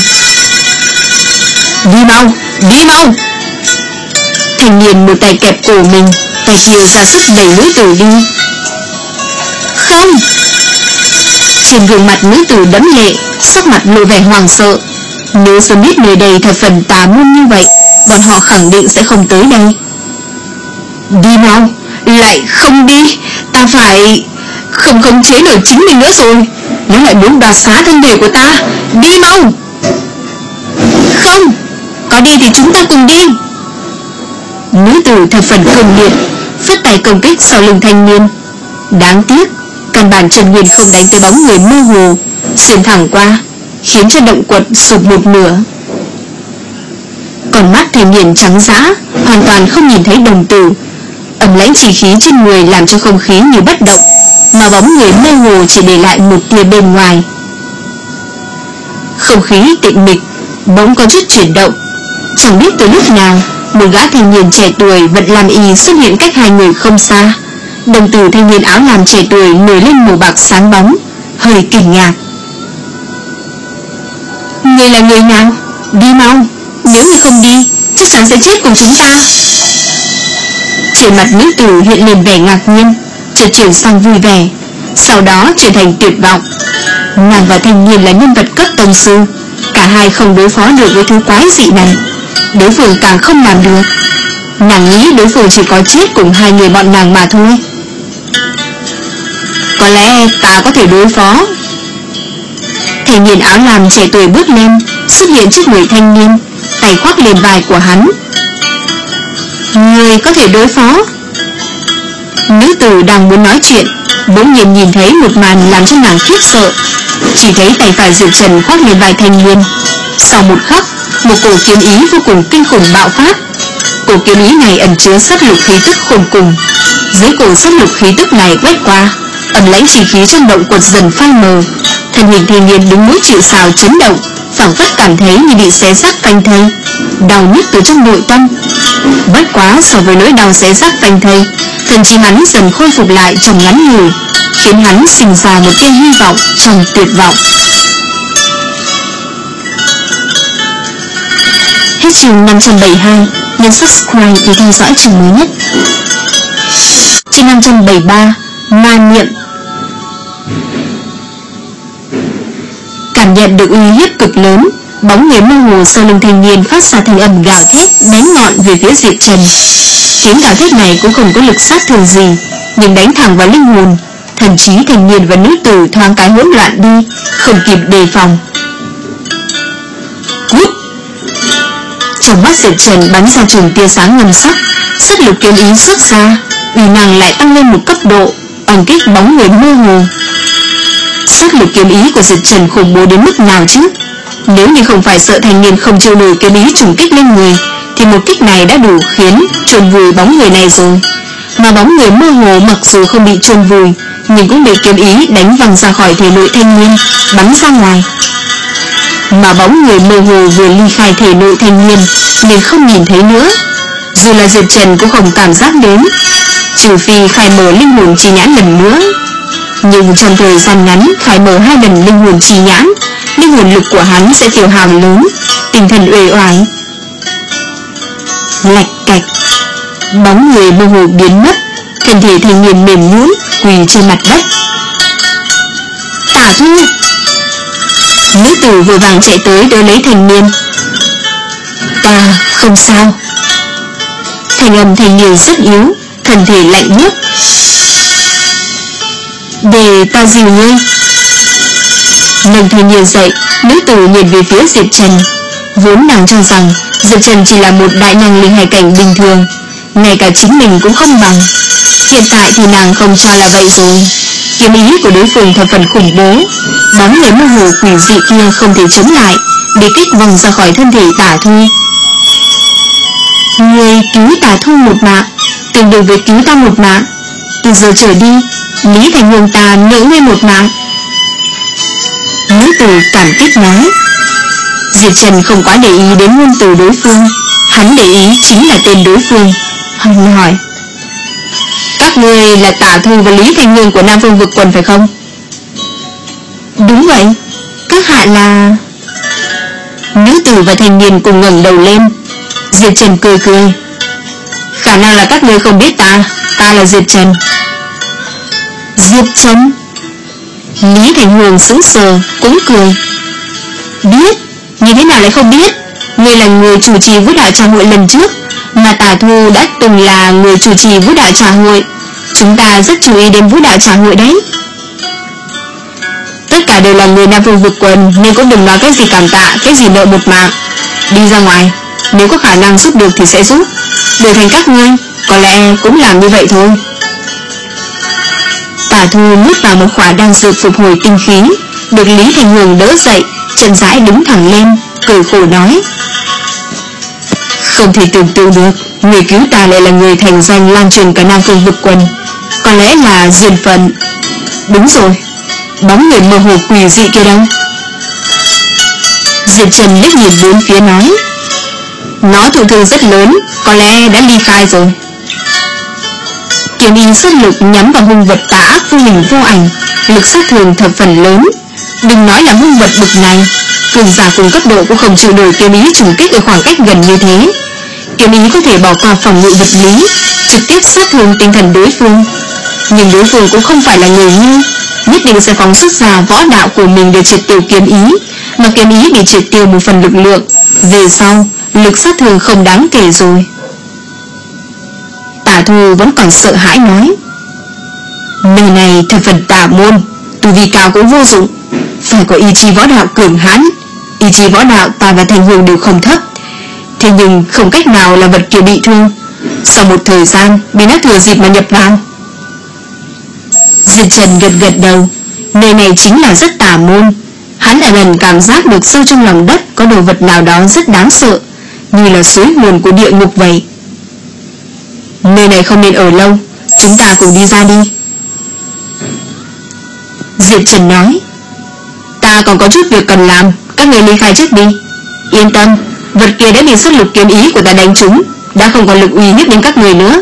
Đi mau, đi mau! Thanh niên một tay kẹp cổ mình, tay kia ra sức đẩy nữ tử đi. Không! Trên gương mặt nữ tử đẫm lệ, sắc mặt lộ vẻ hoàng sợ. Nếu sớm biết nơi đây thật phần tà môn như vậy, bọn họ khẳng định sẽ không tới đây. Đi mau! Lại không đi! Ta phải... không khống chế nổi chính mình nữa rồi. Nó lại muốn đoạt xá thân thể của ta. Đi mau! Không! Có đi thì chúng ta cùng đi. Nữ tử thật phần cường liệt, phất tay công kích sau lưng thanh niên. Đáng tiếc, căn bản Trần Nguyên không đánh tới bóng người mơ hồ, xuyên thẳng qua, khiến cho động quật sụp một nửa. Còn mắt thanh niên trắng dã, hoàn toàn không nhìn thấy đồng tử. Ẩm lãnh chỉ khí trên người làm cho không khí như bất động, mà bóng người mơ hồ chỉ để lại một tia bên ngoài. Không khí tĩnh mịch bỗng có chút chuyển động. Chẳng biết từ lúc nào, một gã thanh niên trẻ tuổi vật làm y xuất hiện cách hai người không xa. Đồng tử thanh niên áo làm trẻ tuổi nổi lên màu bạc sáng bóng, hơi kinh ngạc. Người là người nào? Đi mau! Nếu người không đi, chắc chắn sẽ chết cùng chúng ta. Trên mặt nữ tử hiện lên vẻ ngạc nhiên, chợt chuyển sang vui vẻ, sau đó chuyển thành tuyệt vọng. Nàng và thanh niên là nhân vật cấp tông sư, cả hai không đối phó được với thứ quái dị này, đối phương càng không làm được. Nàng nghĩ đối phương chỉ có chết cùng hai người bọn nàng mà thôi. Có lẽ ta có thể đối phó. Thanh niên áo lam trẻ tuổi bước lên, xuất hiện trước người thanh niên, tay khoác lên vai của hắn. Người có thể đối phó? Nữ tử đang muốn nói chuyện, bỗng nhiên nhìn thấy một màn làm cho nàng khiếp sợ. Chỉ thấy tay phải Diệp Trần khoác lên vai thanh niên. Sau một khắc, một cổ kiếm ý vô cùng kinh khủng bạo phát. Cổ kiếm ý này ẩn chứa sát lục khí tức khủng cùng. Dưới cổ sát lục khí tức này quét qua, ẩn lãnh chỉ khí trong động quật dần phai mờ. Thân hình thanh niên đứng mũi chịu sào chấn động, phảng phất cảm thấy như bị xé xác phanh thây, đau nhức từ trong nội tâm. Bất quá so với nỗi đau xé xác phanh thây, thần trí hắn dần khôi phục lại trong ngắn ngủi, khiến hắn sinh ra một tia hy vọng trong tuyệt vọng. Hết chương năm trăm bảy mươi hai, nhấn subscribe để theo dõi chương mới nhất. Chương năm trăm bảy mươi ba, ma niệm. Cảm nhận được uy hiếp cực lớn, bóng người mơ hồ sau lưng thanh niên phát ra thanh âm gào thét bén ngọn về phía Diệp Trần. Tiếng gào thét này cũng không có lực sát thương gì, nhưng đánh thẳng vào linh hồn. Thần trí thanh niên và nữ tử thoáng cái hỗn loạn đi, không kịp đề phòng. Cút! Trong mắt Diệp Trần bắn ra chùm tia sáng ngân sắc, sát lục kiếm ý xuất ra, uy năng lại tăng lên một cấp độ, oanh kích bóng người mơ hồ. Sát lục kiếm ý của Diệp Trần khủng bố đến mức nào chứ? Nếu như không phải sợ thanh niên không chịu nổi kiếm ý trùng kích lên người, thì một kích này đã đủ khiến chôn vùi bóng người này rồi. Mà bóng người mơ hồ mặc dù không bị chôn vùi, nhưng cũng bị kiếm ý đánh văng ra khỏi thể nội thanh niên, bắn ra ngoài. Mà bóng người mơ hồ vừa ly khai thể nội thanh niên nên không nhìn thấy nữa. Dù là Diệp Trần cũng không cảm giác đến, trừ phi khai mở linh hồn chi nhãn lần nữa. Nhưng trong thời gian ngắn khai mở hai lần linh hồn chi nhãn, linh hồn lực của hắn sẽ tiêu hao lớn, tinh thần uể oải. Lạch cạch, bóng người mơ hồ biến mất, thân thể thanh niên mềm nhũn quỳ trên mặt đất. Tả Thu! Nữ tử vội vàng chạy tới đỡ lấy thanh niên. Ta không sao. Thanh âm thanh niên rất yếu, thân thể lạnh buốt. Để ta dìu ngươi. Nâng thanh niên dậy, nữ tử nhìn về phía Diệp Trần. Vốn nàng cho rằng Diệp Trần chỉ là một đại năng linh hải cảnh bình thường, ngay cả chính mình cũng không bằng. Hiện tại thì nàng không cho là vậy rồi. Kiếm ý của đối phương thập phần khủng bố, bóng người mơ hồ quỷ dị kia không thể chống lại, bị kích văng ra khỏi thân thể Tả Thu. Ngươi cứu Tả Thu một mạng, tương đương với cứu ta một mạng. Từ giờ trở đi, Lý Thành Hương ta nỡ ngươi một mạng. Nữ tử cảm kích nói. Diệp Trần không quá để ý đến ngôn từ đối phương, hắn để ý chính là tên đối phương. Hắn hỏi: các ngươi là Tả Thu và Lý Thành Hương của Nam Phương Vực Quần phải không? Đúng vậy. Các hạ là... Nữ tử và thanh niên cùng ngẩng đầu lên. Diệp Trần cười cười. Khả năng là các ngươi không biết ta. Ta là Diệp Trần. Diệp Trần? Lý Thành Hương sững sờ cũng cười. Biết? Như thế nào lại không biết? Ngươi là người chủ trì vũ đạo trà hội lần trước, mà Tả Thu đã từng là người chủ trì vũ đạo trà hội. Chúng ta rất chú ý đến vũ đạo trà hội đấy. Tất cả đều là người Nam Phương Vực Quần, nên cũng đừng nói cái gì cảm tạ, cái gì nợ một mạng. Đi ra ngoài, nếu có khả năng giúp được thì sẽ giúp. Đổi thành các ngươi, có lẽ cũng làm như vậy thôi. Tả Thu nuốt vào một khỏa đan dược phục hồi tinh khí, được Lý Thành Hương đỡ dậy, chậm rãi đứng thẳng lên, cười khổ nói: không thể tưởng tượng được người cứu ta lại là người thành danh lan truyền cả Nam Phương Vực Quần. Có lẽ là duyên phận. Đúng rồi, bóng người mơ hồ quỷ dị kia đâu? Diệp Trần liếc nhìn bốn phía nói: nó thụ thương rất lớn, có lẽ đã ly khai rồi. Kiếm ý xuất lực nhắm vào hung vật tà ác vô hình vô ảnh, lực sát thương thập phần lớn. Đừng nói là hung vật bực này, cường giả cùng cấp độ cũng không chịu nổi kiếm ý trùng kích ở khoảng cách gần như thế. Kiếm ý có thể bỏ qua phòng ngự vật lý, trực tiếp sát thương tinh thần đối phương. Nhưng đối phương cũng không phải là người ngu, nhất định sẽ phóng xuất ra võ đạo của mình để triệt tiêu kiếm ý, mà kiếm ý bị triệt tiêu một phần lực lượng, về sau lực sát thương không đáng kể rồi. Tả Thu vẫn còn sợ hãi nói: nơi này thật phần tà môn, tu vi cao cũng vô dụng, phải có ý chí võ đạo cường hãn. Ý chí võ đạo ta và Thành Hương đều không thấp, thế nhưng không cách nào làm vật kia bị thương. Sau một thời gian bị đã thừa dịp mà nhập vào. Diệp Trần gật gật đầu. Nơi này chính là rất tà môn. Hắn đã lần cảm giác được sâu trong lòng đất có đồ vật nào đó rất đáng sợ, như là suối nguồn của địa ngục vậy. Nơi này không nên ở lâu, chúng ta cùng đi ra đi. Diệp Trần nói: ta còn có chút việc cần làm, các người ly khai trước đi. Yên tâm, vật kia đã bị xuất lực kiếm ý của ta đánh trúng, đã không còn lực uy hiếp đến các người nữa.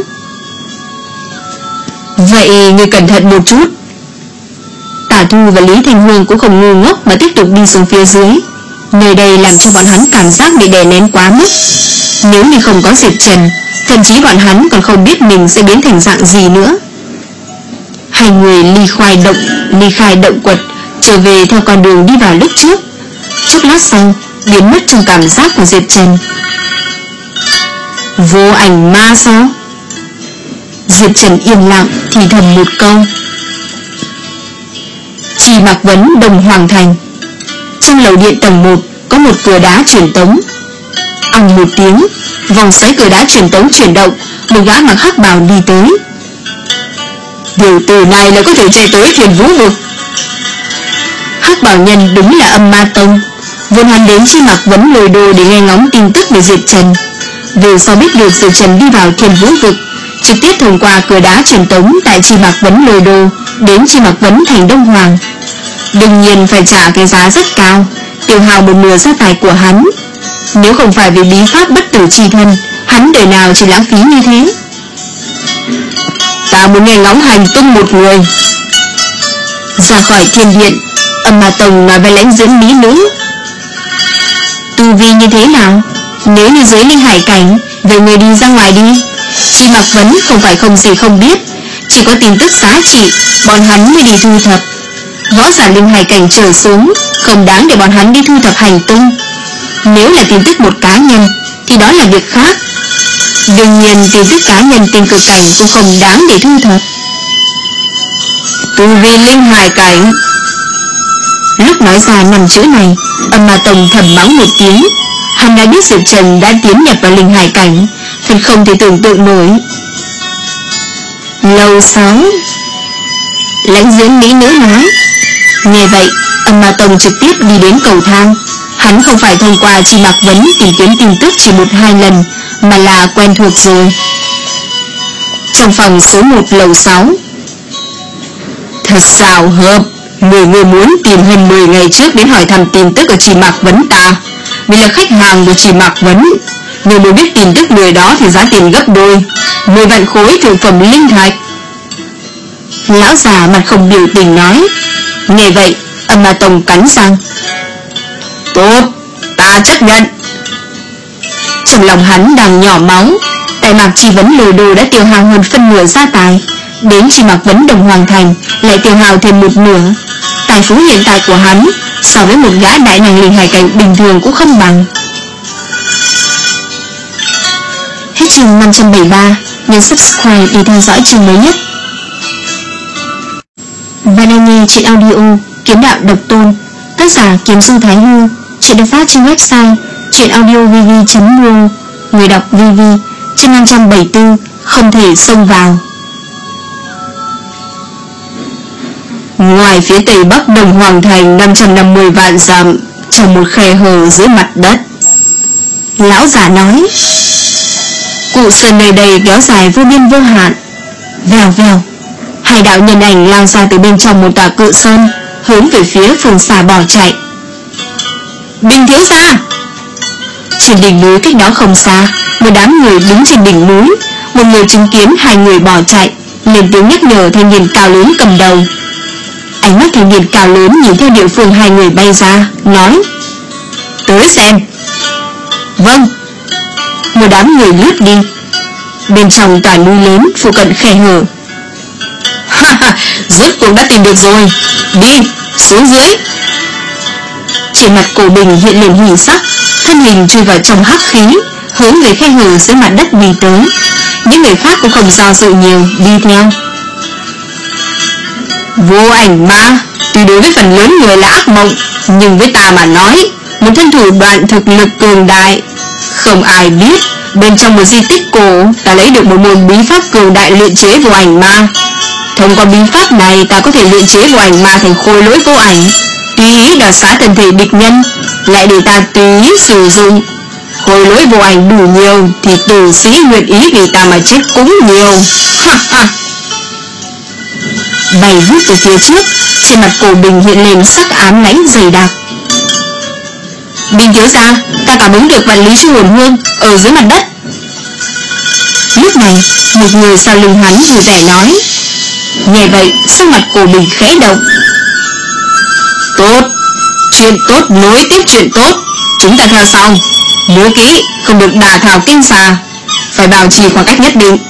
Vậy người cẩn thận một chút. Tả Thu và Lý Thành Hương cũng không ngu ngốc mà tiếp tục đi xuống phía dưới. Nơi đây làm cho bọn hắn cảm giác bị đè nén quá mức. Nếu như không có Diệp Trần, thậm chí bọn hắn còn không biết mình sẽ biến thành dạng gì nữa. Hai người ly khai động ly khai động quật, trở về theo con đường đi vào lúc trước. Chút lát sau biến mất trong cảm giác của Diệp Trần. Vô ảnh ma sao? Diệp Trần yên lặng thì thầm một câu. Chỉ Mạc Vấn, Đồng Hoàng Thành. Trong lầu điện tầng một có một cửa đá truyền tống. Ong một tiếng, vòng xoáy cửa đá truyền tống chuyển động, một gã mặc hắc bào đi tới. Điều từ này là có thể chạy tới Thiền Vũ Vực. Hắc bào nhân đúng là Âm Ma Tông. Vốn hắn đến Chi Mạc Vấn lôi đồ để nghe ngóng tin tức về Diệp Trần. Về sau biết được Diệp Trần đi vào Thiên Vũ vực, trực tiếp thông qua cửa đá truyền tống tại Chi Mạc Vấn Lôi Đô đến Chi Mạc Vấn thành Đông Hoàng. Đương nhiên phải trả cái giá rất cao, tiêu hao một nửa gia tài của hắn. Nếu không phải vì bí pháp bất tử chi thân, hắn đời nào chỉ lãng phí như thế. Ta muốn nghe ngóng hành tung một người. Ra khỏi thiên điện, Âm Ma Tông nói với lãnh diễn mỹ nữ. Tu vi như thế nào? Nếu như dưới linh hải cảnh, vậy người đi ra ngoài đi. Chi Mạc Vấn không phải không gì không biết, chỉ có tin tức giá trị bọn hắn mới đi thu thập. Võ giả linh hải cảnh trở xuống không đáng để bọn hắn đi thu thập hành tung. Nếu là tin tức một cá nhân thì đó là việc khác. Đương nhiên tin tức cá nhân tiên cực cảnh cũng không đáng để thu thập. Tu vi linh hải cảnh. Lúc nói ra năm chữ này, Âm Ma Tông thầm mắng một tiếng. Hắn đã biết Diệp Trần đã tiến nhập vào linh hải cảnh, thật không thể tưởng tượng nổi. Lầu sáu. Lãnh diễn mỹ nữ nói. Nghe vậy, Âm Ma Tông trực tiếp đi đến cầu thang. Hắn không phải thông qua Chi Mạc Vấn tìm kiếm tin tức chỉ một hai lần, mà là quen thuộc rồi. Trong phòng số một lầu sáu. Thật xảo hợp, mười người muốn tìm hơn mười ngày trước đến hỏi thăm tin tức ở Chi Mạc Vấn ta. Vì là khách hàng của Chi Mạc Vấn, nếu muốn biết tin tức người đó thì giá tiền gấp đôi, mười vạn khối thượng phẩm linh thạch. Lão già mặt không biểu tình nói. Nghe vậy, Âm Ma Tông cắn răng. Tốt, ta chấp nhận. Trong lòng hắn đang nhỏ máu. Tại Mạc Chi Vấn Lôi Đô đã tiêu hao hơn phân nửa gia tài, đến Chi Mạc Vấn Đồng Hoàng Thành lại tiêu hao thêm một nửa. Tài phú hiện tại của hắn so với một gã đại năng linh hải cảnh bình thường cũng không bằng. Hết chương năm trăm bảy mươi ba. Nhấn subscribe để theo dõi chương mới nhất. Và đang nghe chuyện audio Kiếm Đạo Độc Tôn, tác giả Kiếm Du Thái Hư. Chuyện được phát trên website chuyenaudiovv chấm com. Người đọc vê vê. Chương năm trăm bảy mươi tư. Không thể xông vào. Ngoài phía tây bắc Đồng Hoàng Thành năm trăm năm mươi vạn dặm, trong một khe hở dưới mặt đất, lão già nói. Cụ sơn nơi đây kéo dài vô biên vô hạn. Vèo vèo, hai đạo nhân ảnh lao ra từ bên trong một tòa cự sơn, hướng về phía phương xa bỏ chạy. Bình thiếu gia! Trên đỉnh núi cách đó không xa, một đám người đứng trên đỉnh núi. Một người chứng kiến hai người bỏ chạy, lên tiếng nhắc nhở thanh niên cao lớn cầm đầu. Ánh mắt thanh niên cao lớn nhìn theo địa phương hai người bay ra, nói. Tới xem. Vâng. Một đám người lướt đi. Bên trong tòa núi lớn phụ cận khe hở. Ha ha, rốt cuộc đã tìm được rồi. Đi, xuống dưới. Trên mặt Cổ Bình hiện lên hỉ sắc, thân hình chui vào trong hắc khí, hướng về khe hở dưới mặt đất đi tới. Những người khác cũng không do dự nhiều, đi theo. Vô ảnh ma, tuy đối với phần lớn người là ác mộng, nhưng với ta mà nói, một thân thủ đoạn thực lực cường đại. Không ai biết, bên trong một di tích cổ, ta lấy được một môn bí pháp cường đại luyện chế vô ảnh ma. Thông qua bí pháp này, ta có thể luyện chế vô ảnh ma thành khôi lỗi vô ảnh, tùy ý đoạt xá thân thể địch nhân, lại để ta tùy ý sử dụng. Khôi lỗi vô ảnh đủ nhiều thì tử sĩ nguyện ý vì ta mà chết cũng nhiều. Ha ha. Bay vút từ phía trước, trên mặt Cổ Bình hiện lên sắc ám lãnh dày đặc. Bình thiếu gia, ta cảm ứng được vạn lý chu hồn hương ở dưới mặt đất. Lúc này, một người sau lưng hắn vui vẻ nói. Nghe vậy, sắc mặt Cổ Bình khẽ động. Tốt, chuyện tốt nối tiếp chuyện tốt, chúng ta theo sau. Nhớ kỹ, không được đả thảo kinh xà, phải bảo trì khoảng cách nhất định.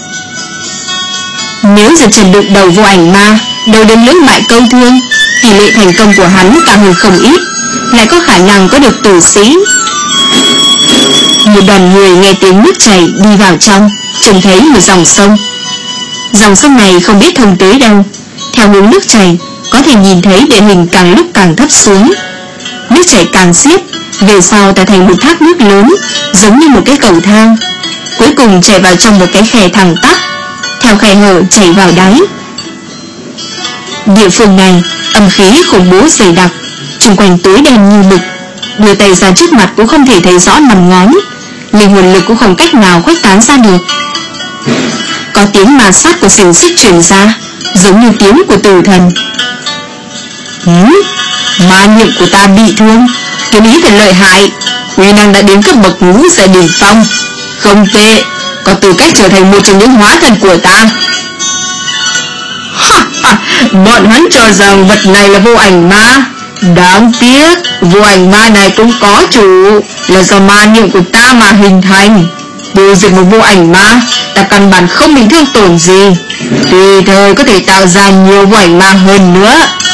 Nếu Diệp Trần được đầu vô ảnh ma, đầu đến lưỡng bại câu thương, tỷ lệ thành công của hắn cao hơn không ít, lại có khả năng có được tử sĩ. Một đoàn người nghe tiếng nước chảy đi vào trong, trông thấy một dòng sông. Dòng sông này không biết thông tới đâu, theo hướng nước chảy có thể nhìn thấy địa hình càng lúc càng thấp xuống. Nước chảy càng xiết, về sau tạo thành một thác nước lớn, giống như một cái cầu thang, cuối cùng chảy vào trong một cái khe thẳng tắp, theo khe hở chảy vào đáy. Địa phương này âm khí khủng bố dày đặc, xung quanh tối đen như mực, đưa tay ra trước mặt cũng không thể thấy rõ nằm ngón, linh hồn lực cũng không cách nào khuếch tán ra được. Có tiếng ma sát của xiềng xích truyền ra, giống như tiếng của tử thần. Hứ, ma niệm của ta bị thương, kiếm ý thật lợi hại, uy năng đã đến cấp bậc ngũ giai đỉnh phong, không tệ, có tư cách trở thành một trong những hóa thần của ta. Bọn hắn cho rằng vật này là vô ảnh ma. Đáng tiếc, vô ảnh ma này cũng có chủ, là do ma niệm của ta mà hình thành. Tiêu diệt một vô ảnh ma, ta căn bản không bị thương tổn gì, tùy thời có thể tạo ra nhiều vô ảnh ma hơn nữa.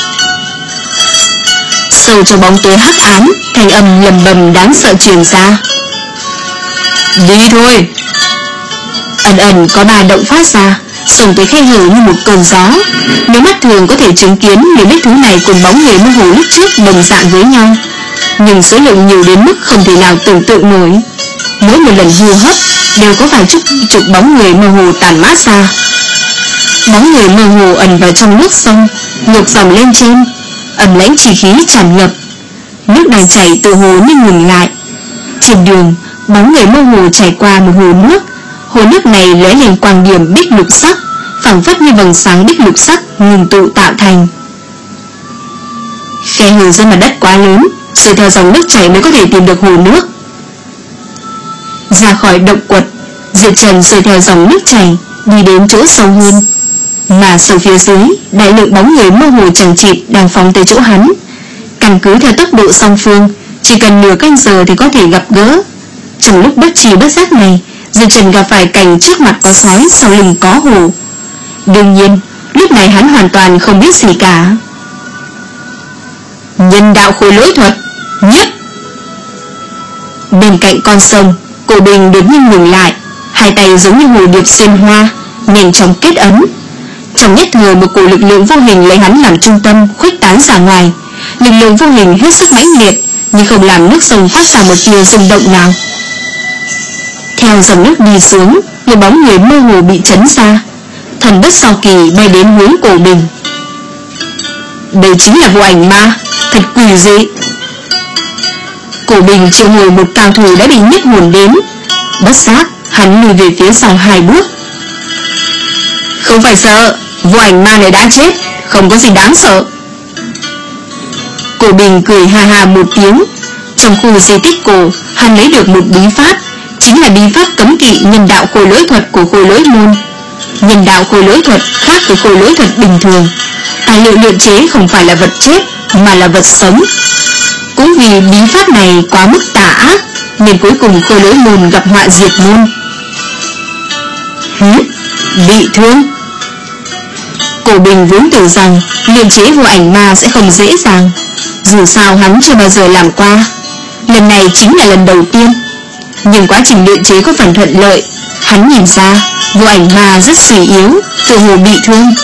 Sâu trong bóng tối hắc ám, thanh âm lầm bầm đáng sợ truyền ra. Đi thôi. Ẩn ẩn có ba động phát ra, xông tới khe hở như một cơn gió. Nếu mắt thường có thể chứng kiến những vết thú này cùng bóng người mơ hồ lúc trước đồng dạng với nhau, nhưng số lượng nhiều đến mức không thể nào tưởng tượng nổi. Mỗi một lần hô hấp đều có vài chục chục bóng người mơ hồ tản mát ra. Bóng người mơ hồ ẩn vào trong nước sông, ngược dòng lên trên, ẩm lãnh chỉ khí tràn ngập. Nước đang chảy tự hồ như ngừng lại. Trên đường, bóng người mơ hồ chảy qua một hồ nước. Hồ nước này lóe lên quang điểm bích lục sắc, phảng phất như vầng sáng bích lục sắc ngừng tụ tạo thành. Khe hở dưới mặt đất quá lớn, rồi theo dòng nước chảy mới có thể tìm được hồ nước. Ra khỏi động quật, Diệp Trần rồi theo dòng nước chảy đi đến chỗ sâu hơn, mà sâu phía dưới đại lượng bóng người mơ hồ chằng chịt đang phóng tới chỗ hắn. Căn cứ theo tốc độ song phương, chỉ cần nửa canh giờ thì có thể gặp gỡ. Trong lúc bất tri bất giác này, Diệp Trần gặp phải cảnh trước mặt có sói, sau lưng có hồ. Đương nhiên, lúc này hắn hoàn toàn không biết gì cả. Nhân đạo khối lỗi thuật nhất. Bên cạnh con sông, Cổ Bình đột nhiên ngừng lại, hai tay giống như hồ điệp xuyên hoa, nhanh chóng kết ấn. Trong nhất thời, một cổ lực lượng vô hình lấy hắn làm trung tâm khuếch tán ra ngoài. Lực lượng vô hình hết sức mãnh liệt, nhưng không làm nước sông phát ra một tia rung động nào. Theo dòng nước đi xuống, một bóng người mơ hồ bị chấn ra, thần bất sau kỳ bay đến hướng Cổ Bình. Đây chính là vô ảnh ma, thật quỷ dị. Cổ Bình triệu hồi một cao thủ đã bị nhiếp hồn đến, bất giác hắn lùi về phía sau hai bước. Không phải sợ, vô ảnh ma này đã chết, không có gì đáng sợ. Cổ Bình cười ha ha một tiếng. Trong khu di tích cổ, hắn lấy được một bí pháp, chính là bí pháp cấm kỵ nhân đạo khôi lỗi thuật của khôi lỗi môn. Nhân đạo khôi lỗi thuật khác với khôi lỗi thuật bình thường. Tài liệu luyện chế không phải là vật chết, mà là vật sống. Cũng vì bí pháp này quá mức tà ác, nên cuối cùng khôi lỗi môn gặp họa diệt môn. Hứ, bị thương. Cổ Bình vốn tưởng rằng luyện chế vô ảnh ma sẽ không dễ dàng, dù sao hắn chưa bao giờ làm qua. Lần này chính là lần đầu tiên. Nhưng quá trình luyện chế có phần thuận lợi. Hắn nhìn ra vô ảnh ma rất suy yếu, tựa hồ bị thương.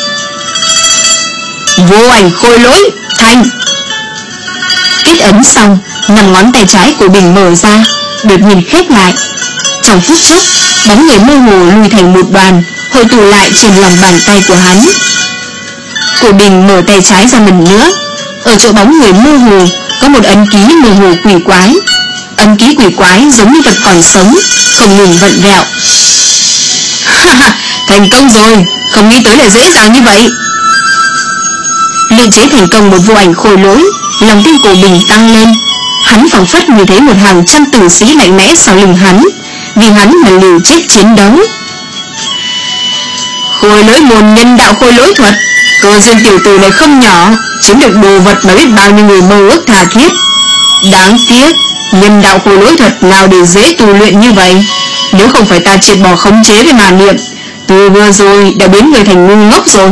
Vô ảnh khôi lỗi thành. Kết ấn xong, năm ngón tay trái của Bình mở ra, đột nhiên khép lại. Trong phút chốc, bóng người mơ hồ lùi thành một đoàn, hội tụ lại trên lòng bàn tay của hắn. Cổ Bình mở tay trái ra lần nữa. Ở chỗ bóng người mơ hồ có một ấn ký mơ hồ quỷ quái. Ấn ký quỷ quái giống như vật còn sống, không ngừng vặn vẹo. Thành công rồi, không nghĩ tới là dễ dàng như vậy. Luyện chế thành công một vô ảnh khôi lỗi, lòng tin Cổ Bình tăng lên. Hắn phảng phất như thấy một hàng trăm tử sĩ mạnh mẽ sau lưng hắn, vì hắn mà liều chết chiến đấu. Khôi lỗi môn nhân đạo khôi lỗi thuật, cơ duyên tiểu tử này không nhỏ, chiếm được đồ vật mà biết bao nhiêu người mơ ước tha thiết. Đáng tiếc, nhân đạo khôi lỗi thuật nào để dễ tu luyện như vậy. Nếu không phải ta triệt bỏ khống chế với màn niệm, từ vừa rồi đã biến người thành ngu ngốc rồi.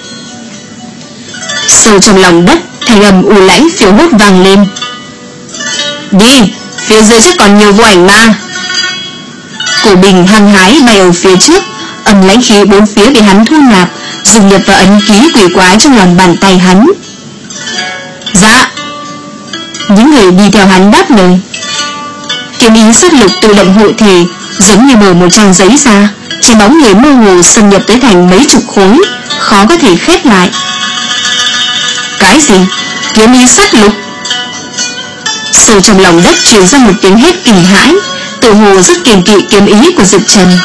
Sâu trong lòng đất, thanh âm u lãnh phiêu hốt vang lên. Đi, phía dưới chắc còn nhiều vô ảnh ma. Cổ Bình hăng hái bay ở phía trước, ẩm lãnh khí bốn phía bị hắn thu nạp, dùng nhập vào ấn ký quỷ quái trong lòng bàn tay hắn. Dạ. Những người đi theo hắn đáp lời. Kiếm ý sát lục tự động hội thể, giống như mở một trang giấy ra, trên bóng người mơ hồ xâm nhập tới thành mấy chục khối, khó có thể khép lại. Cái gì? Kiếm ý sát lục? Sâu trong lòng đất truyền ra một tiếng hét kinh hãi, tựa tự hồ rất kiêng kỵ kiếm ý của Diệp Trần.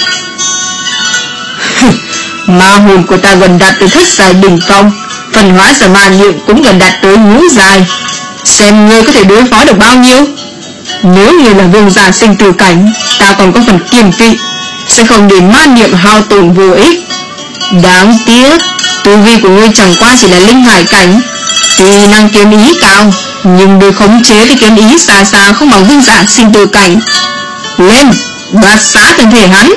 Ma hồn của ta gần đạt tới thất giai đỉnh phong, phần hóa ra ma niệm cũng gần đạt tới ngũ giai. Xem ngươi có thể đối phó được bao nhiêu. Nếu như là vương giả sinh tử cảnh, ta còn có phần kiêng kỵ, sẽ không để ma niệm hao tổn vô ích. Đáng tiếc, tu vi của ngươi chẳng qua chỉ là linh hải cảnh, tuy năng kiếm ý cao, nhưng để khống chế cái kiếm ý xa xa không bằng vương giả sinh tử cảnh. Lên, đoạt xá thân thể hắn.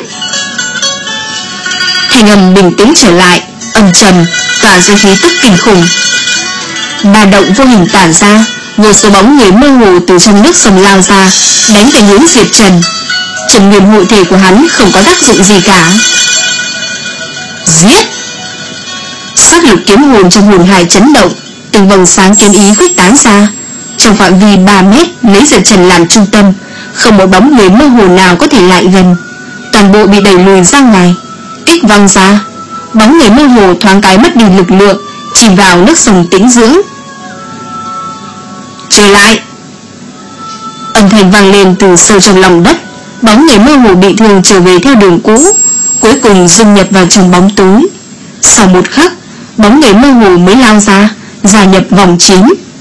Thanh âm bình tĩnh trở lại, âm trầm, tỏa ra khí tức kinh khủng. Ba động vô hình tản ra, vô số bóng người mơ hồ từ trong nước sông lao ra, đánh về hướng Diệp Trần. Trần nguyên hội thể của hắn không có tác dụng gì cả. Giết! Sát lục kiếm hồn trong hồn hải chấn động, từng vầng sáng kiếm ý khuếch tán ra. Trong phạm vi ba mét lấy Diệp Trần làm trung tâm, không một bóng người mơ hồ nào có thể lại gần, toàn bộ bị đẩy lùi ra ngoài. Kích văng ra, bóng người mơ hồ thoáng cái mất đi lực lượng, chìm vào nước sông tĩnh dưỡng. Trở lại! Âm thanh vang lên từ sâu trong lòng đất. Bóng người mơ hồ bị thương trở về theo đường cũ, cuối cùng dung nhập vào trong bóng tối. Sau một khắc, bóng người mơ hồ mới lao ra, gia nhập vòng chiến.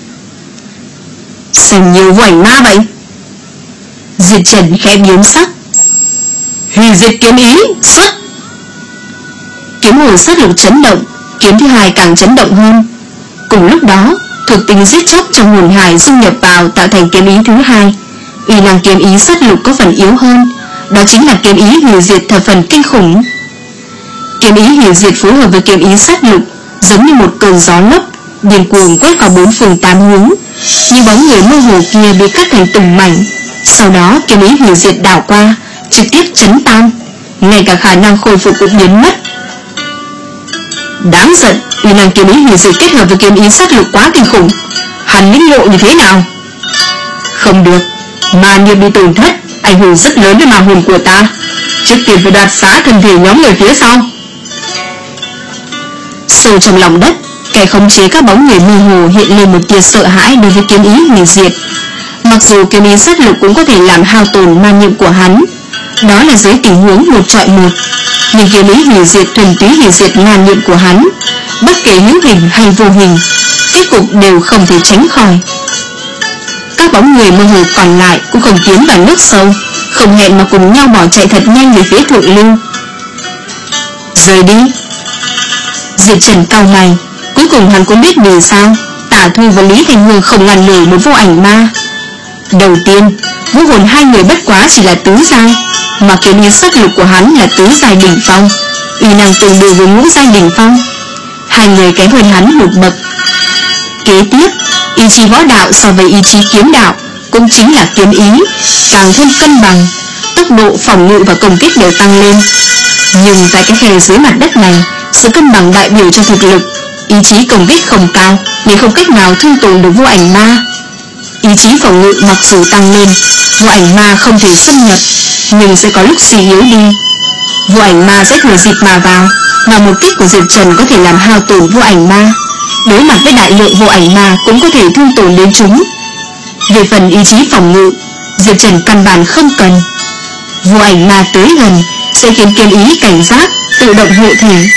Xem nhiều vụ ảnh ma vậy. Diệp Trần khẽ biến sắc. Hủy diệt kiếm ý, xuất! Kiếm hồn sát lục chấn động, kiếm thứ hai càng chấn động hơn. Cùng lúc đó, thuộc tính giết chóc trong hồn hải dung nhập vào tạo thành kiếm ý thứ hai. Uy năng kiếm ý sát lục có phần yếu hơn, đó chính là kiếm ý hủy diệt thập phần kinh khủng. Kiếm ý hủy diệt phối hợp với kiếm ý sát lục, giống như một cơn gió lốc điên cuồng quét vào bốn phương tám hướng, như bóng người mơ hồ kia bị cắt thành từng mảnh. Sau đó kiếm ý hủy diệt đảo qua, trực tiếp chấn tan, ngay cả khả năng khôi phục cũng biến mất. Đáng giận, uy năng kiếm ý hủy diệt kết hợp với kiếm ý sát lục quá kinh khủng. Hắn lĩnh ngộ như thế nào? Không được, ma niệm bị tổn thất, ảnh hưởng rất lớn đến ma hồn của ta. Trước tiên phải đoạt xá thân thể nhóm người phía sau. Sâu trong lòng đất, kẻ khống chế các bóng người mơ hồ hiện lên một tia sợ hãi đối với kiếm ý hủy diệt. Mặc dù kiếm ý sát lục cũng có thể làm hao tổn ma niệm của hắn, đó là dưới tình huống một trọi một, nhưng kiếm ý hủy diệt thuần túy hủy diệt ma niệm của hắn, bất kể hữu hình hay vô hình, kết cục đều không thể tránh khỏi. Các bóng người mơ hồ còn lại cũng không tiến vào nước sâu, không hẹn mà cùng nhau bỏ chạy thật nhanh về phía thượng lưu. Rời đi! Diệp Trần cau mày, cuối cùng hắn cũng biết vì sao Tả Thu và Lý Thành Hương không ngăn nổi một vô ảnh ma. Đầu tiên, vũ hồn hai người bất quá chỉ là tứ giai, mà kiếm ý sát lục của hắn là tứ giai đỉnh phong, uy năng tương đương với ngũ giai đỉnh phong. Hai người kém hơn hắn một bậc. Kế tiếp, ý chí võ đạo so với ý chí kiếm đạo cũng chính là kiếm ý, càng thêm cân bằng, tốc độ phòng ngự và công kích đều tăng lên. Nhưng tại cái khe dưới mặt đất này, sự cân bằng đại biểu cho thực lực. Ý chí công kích không cao nên không cách nào thương tổn được vô ảnh ma. Ý chí phòng ngự mặc dù tăng lên, vô ảnh ma không thể xâm nhập, nhưng sẽ có lúc suy yếu đi. Vô ảnh ma sẽ thừa dịp mà vào, mà một kích của Diệp Trần có thể làm hao tổn vô ảnh ma. Đối mặt với đại lượng vô ảnh ma cũng có thể thương tổn đến chúng. Về phần ý chí phòng ngự, Diệp Trần căn bản không cần. Vô ảnh ma tới gần sẽ khiến kiếm ý cảnh giác tự động hộ thể.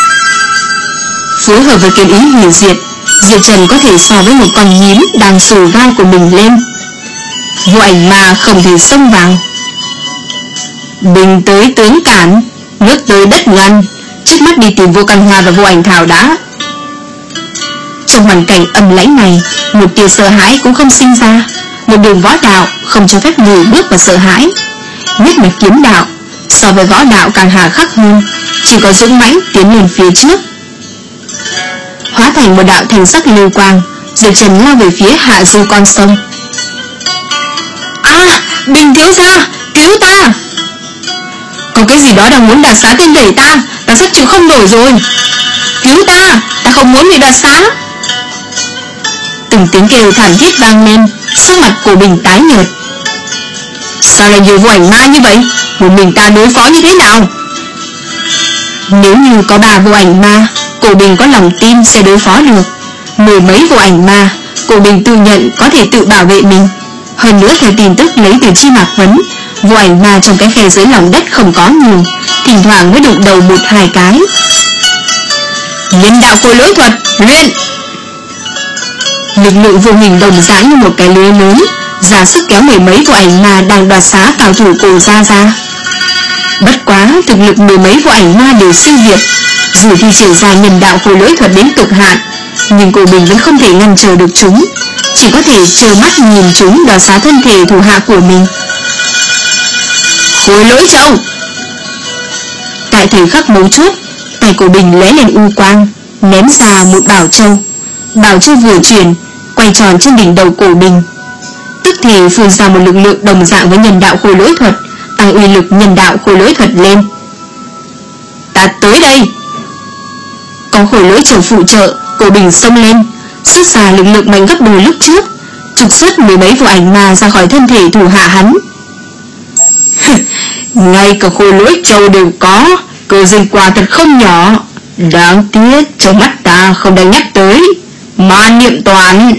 Phối hợp với kiếm ý hủy diệt, Diệp Trần có thể so với một con nhím đang xù vai của mình lên. Vô ảnh ma không thể xông vào. Bình tới tướng cản, nước tới đất ngăn, trước mắt đi tìm Vô Căn Hoa và Vô Ảnh Thảo đã. Trong hoàn cảnh âm lãnh này, một tia sợ hãi cũng không sinh ra. Một đường võ đạo không cho phép người bước vào sợ hãi. Nhất là kiếm đạo, so với võ đạo càng hà khắc hơn, chỉ có dũng mãnh tiến lên phía trước. Hóa thành một đạo thành sắc lưu quang, Diệp Trần lao về phía hạ du con sông. À, Bình thiếu gia, cứu ta! Có cái gì đó đang muốn đoạt xá tên đẩy ta, ta sắp chịu không nổi rồi. Cứu ta, ta không muốn bị đoạt xá. Từng tiếng kêu thảm thiết vang lên, sắc mặt của Bình tái nhợt. Sao lại nhiều vô ảnh ma như vậy? Một mình ta đối phó như thế nào? Nếu như có ba vô ảnh ma, Cổ Bình có lòng tin sẽ đối phó được. Mười mấy vô ảnh ma, Cổ Bình tự nhận có thể tự bảo vệ mình. Hơn nữa theo tin tức lấy từ Chi Mạc Vấn, Vô ảnh ma trong cái khe dưới lòng đất không có nhiều, thỉnh thoảng mới đụng đầu một hai cái. Nhân đạo khối lỗi thuật luyện. Lực lượng vô hình đồng dã như một cái lưới lớn, ra sức kéo mười mấy vô ảnh ma đang đoạt xá cao thủ cổ ra ra. Bất quá thực lực mười mấy vô ảnh ma đều siêu việt, dù thi triển ra nhân đạo khối lỗi thuật đến cực hạn, nhưng cô Bình vẫn không thể ngăn trở được chúng, chỉ có thể trơ mắt nhìn chúng đoạt xá thân thể thủ hạ của mình. Khối lỗi châu. Tại thời khắc mấu chốt, tay của Bình lóe lên u quang, ném ra một bảo châu. Bảo châu vừa chuyển, quay tròn trên đỉnh đầu cổ Bình, tức thì phun ra một lực lượng đồng dạng với nhân đạo khối lỗi thuật, tăng uy lực nhân đạo khối lỗi thuật lên. Ta tới đây. Có khối lỗi châu phụ trợ, cổ Bình xông lên, xuất ra lực lượng mạnh gấp đôi lúc trước, trục xuất mười mấy vô ảnh ma ra khỏi thân thể thủ hạ hắn. Ngay cả khối lỗi châu đều có, cơ duyên quả thật không nhỏ. Đáng tiếc trong mắt ta không đang nhắc tới ma niệm toán.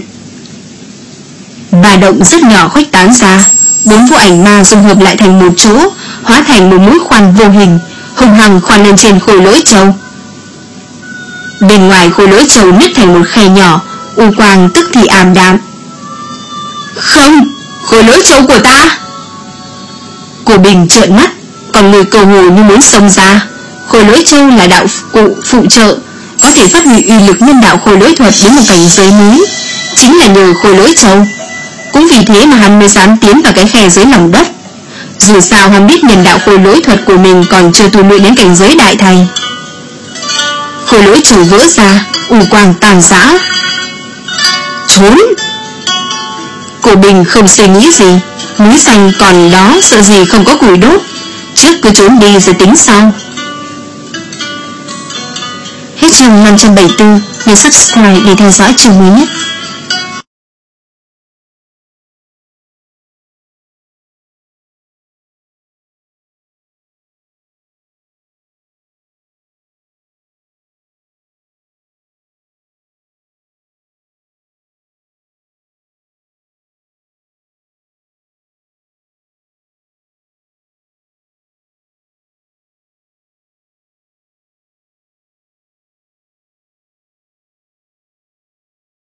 Bà động rất nhỏ khuếch tán ra, bốn vô ảnh ma dung hợp lại thành một chỗ, hóa thành một mũi khoan vô hình, hùng hằng khoan lên trên khối lỗi châu. Bên ngoài khối lỗi châu nứt thành một khe nhỏ, u quang tức thì ảm đạm. Không, khối lỗi châu của ta. Cô Bình trợn mắt, còn người cầu hồ như muốn xông ra. Khối lỗi châu là đạo cụ phụ trợ, có thể phát huy uy lực nhân đạo khối lỗi thuật đến một cảnh giới mới, chính là nhờ khối lỗi châu. Cũng vì thế mà hắn mới dám tiến vào cái khe dưới lòng đất. Dù sao hắn biết nhân đạo khối lỗi thuật của mình còn chưa tu luyện đến cảnh giới đại thành. Khối lỗi châu vỡ ra, u quang tàn rã. Trốn. Cô Bình không suy nghĩ gì, núi xanh còn đó, sợ gì không có củi đốt, trước cứ trốn đi rồi tính sau. Hết chương năm trăm bảy mươi tư, nhớ subscribe để theo dõi chương mới nhất.